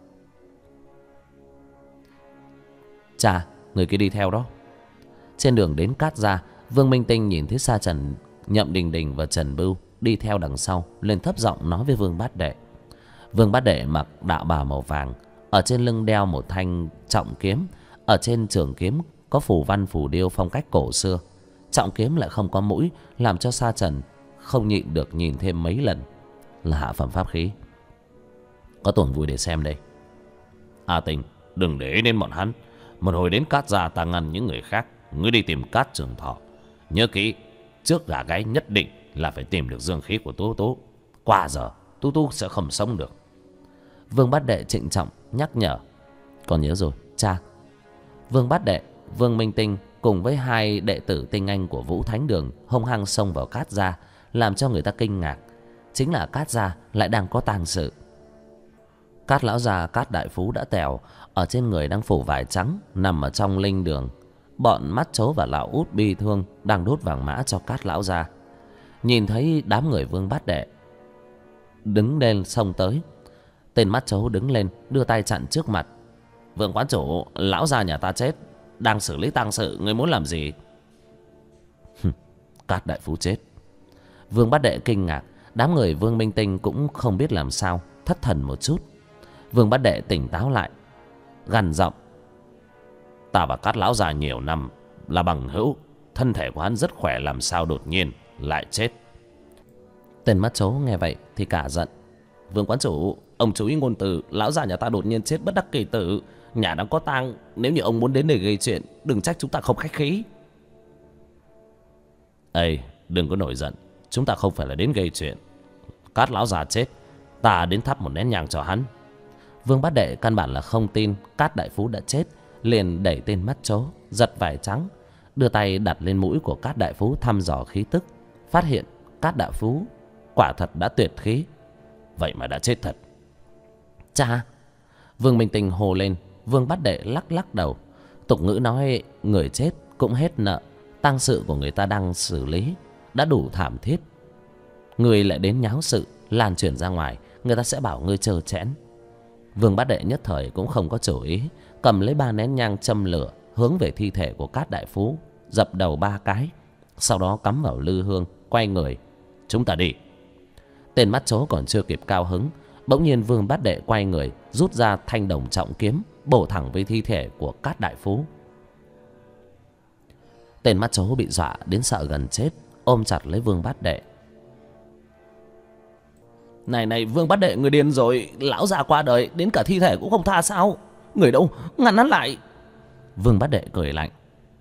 Chà, người kia đi theo đó. Trên đường đến Cát gia, Vương Minh Tinh nhìn thấy Sa Trần, Nhậm Đình Đình và Trần Bưu đi theo đằng sau, lên thấp giọng nói với Vương Bát Đệ. Vương Bát Đệ mặc đạo bào màu vàng, ở trên lưng đeo một thanh trọng kiếm. Ở trên trường kiếm có phù văn phù điêu phong cách cổ xưa. Trọng kiếm lại không có mũi, làm cho Sa Trần không nhịn được nhìn thêm mấy lần. Là hạ phẩm pháp khí. Có tuồng vui để xem đây. Tình, đừng để ý đến bọn hắn. Một hồi đến Cát gia ta ngăn những người khác, ngươi đi tìm Cát Trường Thọ. Nhớ kỹ, trước gà gáy nhất định là phải tìm được dương khí của Tú Tú. Qua giờ Tú Tú sẽ không sống được. Vương Bát Đệ trịnh trọng nhắc nhở. Con nhớ rồi cha. Vương Bát Đệ, Vương Minh Tinh cùng với hai đệ tử tinh anh của Vũ Thánh Đường hung hăng xông vào Cát gia, làm cho người ta kinh ngạc. Chính là Cát gia lại đang có tang sự. Cát lão gia Cát đại phú đã tèo, ở trên người đang phủ vải trắng, nằm ở trong linh đường. Bọn Mắt Chấu và lão út bi thương đang đốt vàng mã cho Cát lão gia. Nhìn thấy đám người Vương Bát Đệ đứng lên xông tới, tên Mắt Chấu đứng lên đưa tay chặn trước mặt. Vương quán chủ, lão gia nhà ta chết, đang xử lý tang sự, ngươi muốn làm gì? Cát đại phú chết. Vương Bát Đệ kinh ngạc, đám người Vương Minh Tinh cũng không biết làm sao, thất thần một chút. Vương Bát Đệ tỉnh táo lại, gằn giọng. Ta và Cát lão già nhiều năm là bằng hữu, thân thể của hắn rất khỏe, làm sao đột nhiên lại chết? Tên Mắt Chấu nghe vậy thì cả giận. Vương quán chủ, ông chú ý ngôn từ, lão già nhà ta đột nhiên chết bất đắc kỳ tử, nhà đang có tang, nếu như ông muốn đến để gây chuyện, đừng trách chúng ta không khách khí. Ê, đừng có nổi giận, chúng ta không phải là đến gây chuyện. Cát lão già chết, ta đến thắp một nén nhang cho hắn. Vương Bát Đệ căn bản là không tin Cát đại phú đã chết, liền đẩy tên Mắt Chấu, giật vải trắng, đưa tay đặt lên mũi của Cát Đại Phú thăm dò khí tức, phát hiện Cát Đại Phú quả thật đã tuyệt khí. Vậy mà đã chết thật. Cha! Vương Minh Tinh hô lên. Vương Bát Đệ lắc lắc đầu. Tục ngữ nói người chết cũng hết nợ, tang sự của người ta đang xử lý đã đủ thảm thiết, người lại đến nháo sự lan truyền ra ngoài, người ta sẽ bảo ngươi trơ trẽn. Vương Bát Đệ nhất thời cũng không có chủ ý, cầm lấy 3 nén nhang châm lửa hướng về thi thể của Cát Đại Phú, dập đầu 3 cái, sau đó cắm vào lư hương, quay người. Chúng ta đi. Tên mắt chó còn chưa kịp cao hứng, bỗng nhiên Vương Bát Đệ quay người, rút ra thanh đồng trọng kiếm, bổ thẳng với thi thể của Cát Đại Phú. Tên mắt chó bị dọa đến sợ gần chết, ôm chặt lấy Vương Bát Đệ. Này Vương Bát Đệ, người điên rồi, lão già qua đời đến cả thi thể cũng không tha sao? Người đâu, ngăn hắn lại. Vương Bát Đệ cười lạnh.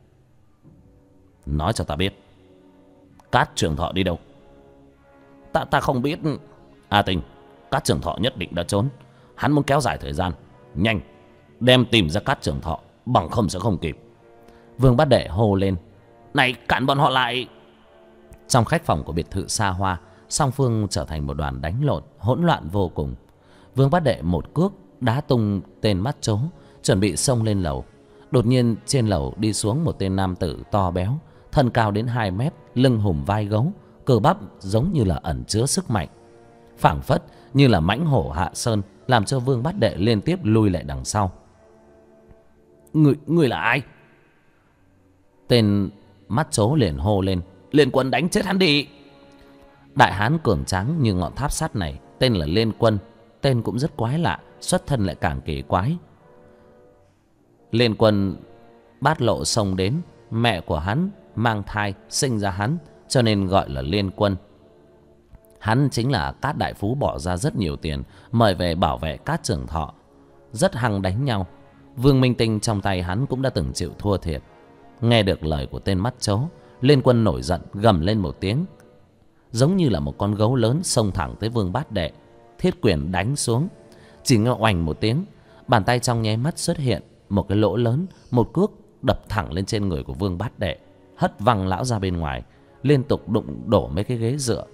Nói cho ta biết, Cát Trường Thọ đi đâu? Ta không biết. A Tinh, Cát Trường Thọ nhất định đã trốn. Hắn muốn kéo dài thời gian, nhanh đem tìm ra Cát Trường Thọ, bằng không sẽ không kịp. Vương Bát Đệ hô lên. Này, cản bọn họ lại. Trong khách phòng của biệt thự xa hoa, song phương trở thành một đoàn đánh lộn hỗn loạn vô cùng. Vương Bát Đệ một cước đá tung tên mắt chó, chuẩn bị xông lên lầu. Đột nhiên trên lầu đi xuống một tên nam tử to béo, thân cao đến 2 mét, lưng hùm vai gấu, cơ bắp giống như là ẩn chứa sức mạnh, phảng phất như là mãnh hổ hạ sơn, làm cho Vương Bát Đệ liên tiếp lui lại đằng sau. Người là ai? Tên mắt chó liền hô lên. Liên Quân, đánh chết hắn đi. Đại hán cường tráng như ngọn tháp sắt này tên là Liên Quân. Tên cũng rất quái lạ, xuất thân lại càng kỳ quái. Liên Quân bát lộ xông đến, mẹ của hắn mang thai sinh ra hắn, cho nên gọi là Liên Quân. Hắn chính là Cát Đại Phú bỏ ra rất nhiều tiền mời về bảo vệ Cát Trường Thọ, rất hăng đánh nhau. Vương Minh Tinh trong tay hắn cũng đã từng chịu thua thiệt. Nghe được lời của tên mắt chó, Liên Quân nổi giận gầm lên một tiếng, giống như là một con gấu lớn xông thẳng tới Vương Bát Đệ, thiết quyền đánh xuống. Chỉ nghe oành một tiếng, bàn tay trong nháy mắt xuất hiện một cái lỗ lớn, một cước đập thẳng lên trên người của Vương Bát Đệ, hất văng lão ra bên ngoài, liên tục đụng đổ mấy cái ghế dựa.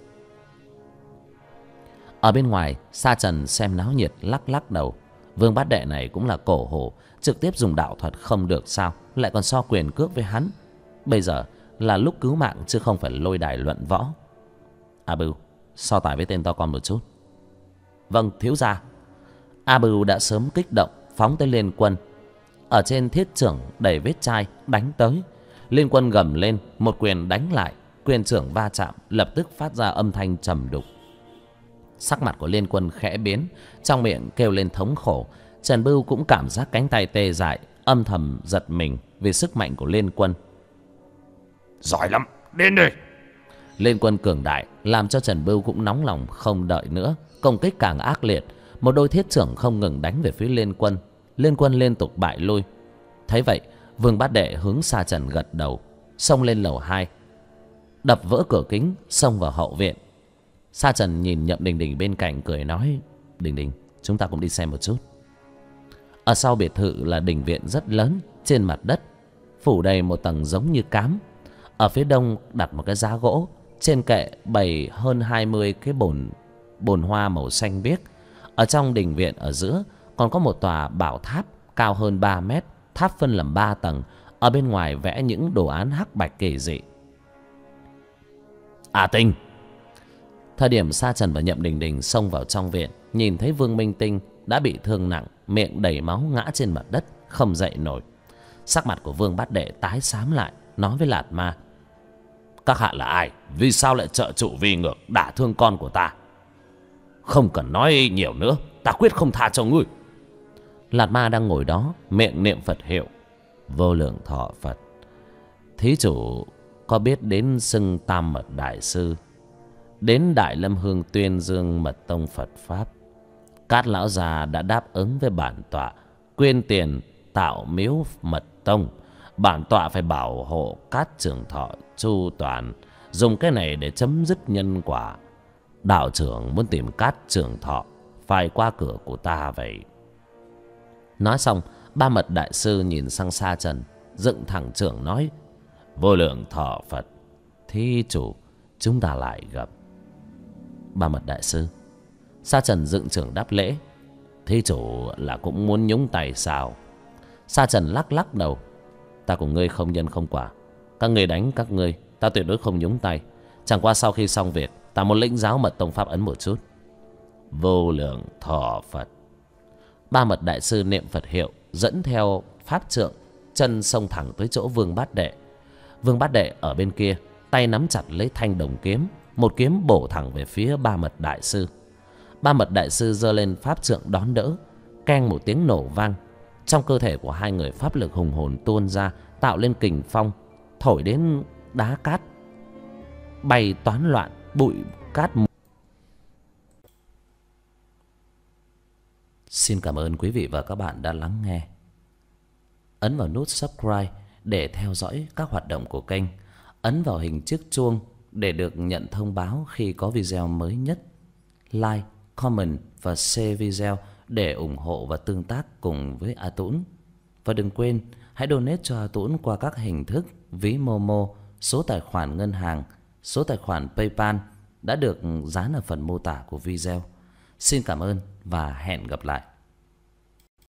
Ở bên ngoài, Sa Trần xem náo nhiệt lắc lắc đầu. Vương Bát Đệ này cũng là cổ hủ, trực tiếp dùng đạo thuật không được sao, lại còn so quyền cước với hắn. Bây giờ là lúc cứu mạng chứ không phải lôi đài luận võ. A Bưu, so tài với tên to con một chút. Vâng, thiếu gia. A Bưu đã sớm kích động, phóng tới Liên Quân. Ở trên thiết chưởng đầy vết chai đánh tới. Liên Quân gầm lên, một quyền đánh lại, quyền chưởng va chạm lập tức phát ra âm thanh trầm đục. Sắc mặt của Liên Quân khẽ biến, trong miệng kêu lên thống khổ. Trần Bưu cũng cảm giác cánh tay tê dại, âm thầm giật mình vì sức mạnh của Liên Quân. Giỏi lắm, đến đây. Liên Quân cường đại làm cho Trần Bưu cũng nóng lòng không đợi nữa, công kích càng ác liệt. Một đôi thiết chưởng không ngừng đánh về phía Liên Quân. Liên Quân liên tục bại lui. Thấy vậy, Vương Bát Đệ hướng Sa Trần gật đầu, xông lên lầu 2, đập vỡ cửa kính, xông vào hậu viện. Sa Trần nhìn Nhậm Đình Đình bên cạnh cười nói, Đình Đình, chúng ta cũng đi xem một chút. Ở sau biệt thự là đình viện rất lớn, trên mặt đất phủ đầy một tầng giống như cám. Ở phía đông đặt một cái giá gỗ, trên kệ bày hơn 20 cái bồn hoa màu xanh biếc. Ở trong đình viện ở giữa còn có một tòa bảo tháp cao hơn 3 mét, tháp phân làm 3 tầng. Ở bên ngoài vẽ những đồ án hắc bạch kỳ dị. A Tinh. Thời điểm Sa Trần và Nhậm Đình Đình xông vào trong viện, nhìn thấy Vương Minh Tinh đã bị thương nặng, miệng đầy máu ngã trên mặt đất, không dậy nổi. Sắc mặt của Vương Bát Đệ tái xám lại, nói với Lạt Ma, các hạ là ai? Vì sao lại trợ trụ vi ngược đả thương con của ta? Không cần nói nhiều nữa, ta quyết không tha cho ngươi. Lạt Ma đang ngồi đó, miệng niệm Phật hiệu. Vô lượng thọ Phật. Thí chủ có biết đến xưng Tam Mật Đại Sư, đến Đại Lâm Hương tuyên dương mật tông Phật Pháp. Cát lão già đã đáp ứng với bản tọa, quyên tiền tạo miếu mật tông. Bản tọa phải bảo hộ Cát Trường Thọ chu toàn, dùng cái này để chấm dứt nhân quả. Đạo trưởng muốn tìm Cát Trường Thọ phải qua cửa của ta vậy. Nói xong, Ba Mật Đại Sư nhìn sang Sa Trần, dựng thẳng trưởng nói, Vô lượng thọ Phật. Thí chủ, chúng ta lại gặp. Ba Mật đại sư. Sa Trần dựng trưởng đáp lễ. Thí chủ là cũng muốn nhúng tay sao? Sa Trần lắc lắc đầu. Ta cùng ngươi không nhân không quả. Các ngươi đánh các ngươi, ta tuyệt đối không nhúng tay. Chẳng qua sau khi xong việc, ta muốn lĩnh giáo mật tông pháp ấn một chút. Vô lượng thọ Phật. Ba Mật đại sư niệm Phật hiệu, dẫn theo pháp trượng, chân xông thẳng tới chỗ Vương Bát Đệ. Vương Bát Đệ ở bên kia, tay nắm chặt lấy thanh đồng kiếm, một kiếm bổ thẳng về phía Ba Mật đại sư. Ba Mật đại sư giơ lên pháp trượng đón đỡ. Keng một tiếng nổ vang. Trong cơ thể của hai người pháp lực hùng hồn tuôn ra, tạo lên kình phong, thổi đến đá cát bay toán loạn, bụi cát. Xin cảm ơn quý vị và các bạn đã lắng nghe. Ấn vào nút subscribe để theo dõi các hoạt động của kênh. Ấn vào hình chiếc chuông để được nhận thông báo khi có video mới nhất. Like, comment và share video để ủng hộ và tương tác cùng với A Tũng. Và đừng quên hãy donate cho A Tũng qua các hình thức ví Momo, số tài khoản ngân hàng, số tài khoản PayPal đã được dán ở phần mô tả của video. Xin cảm ơn và hẹn gặp lại.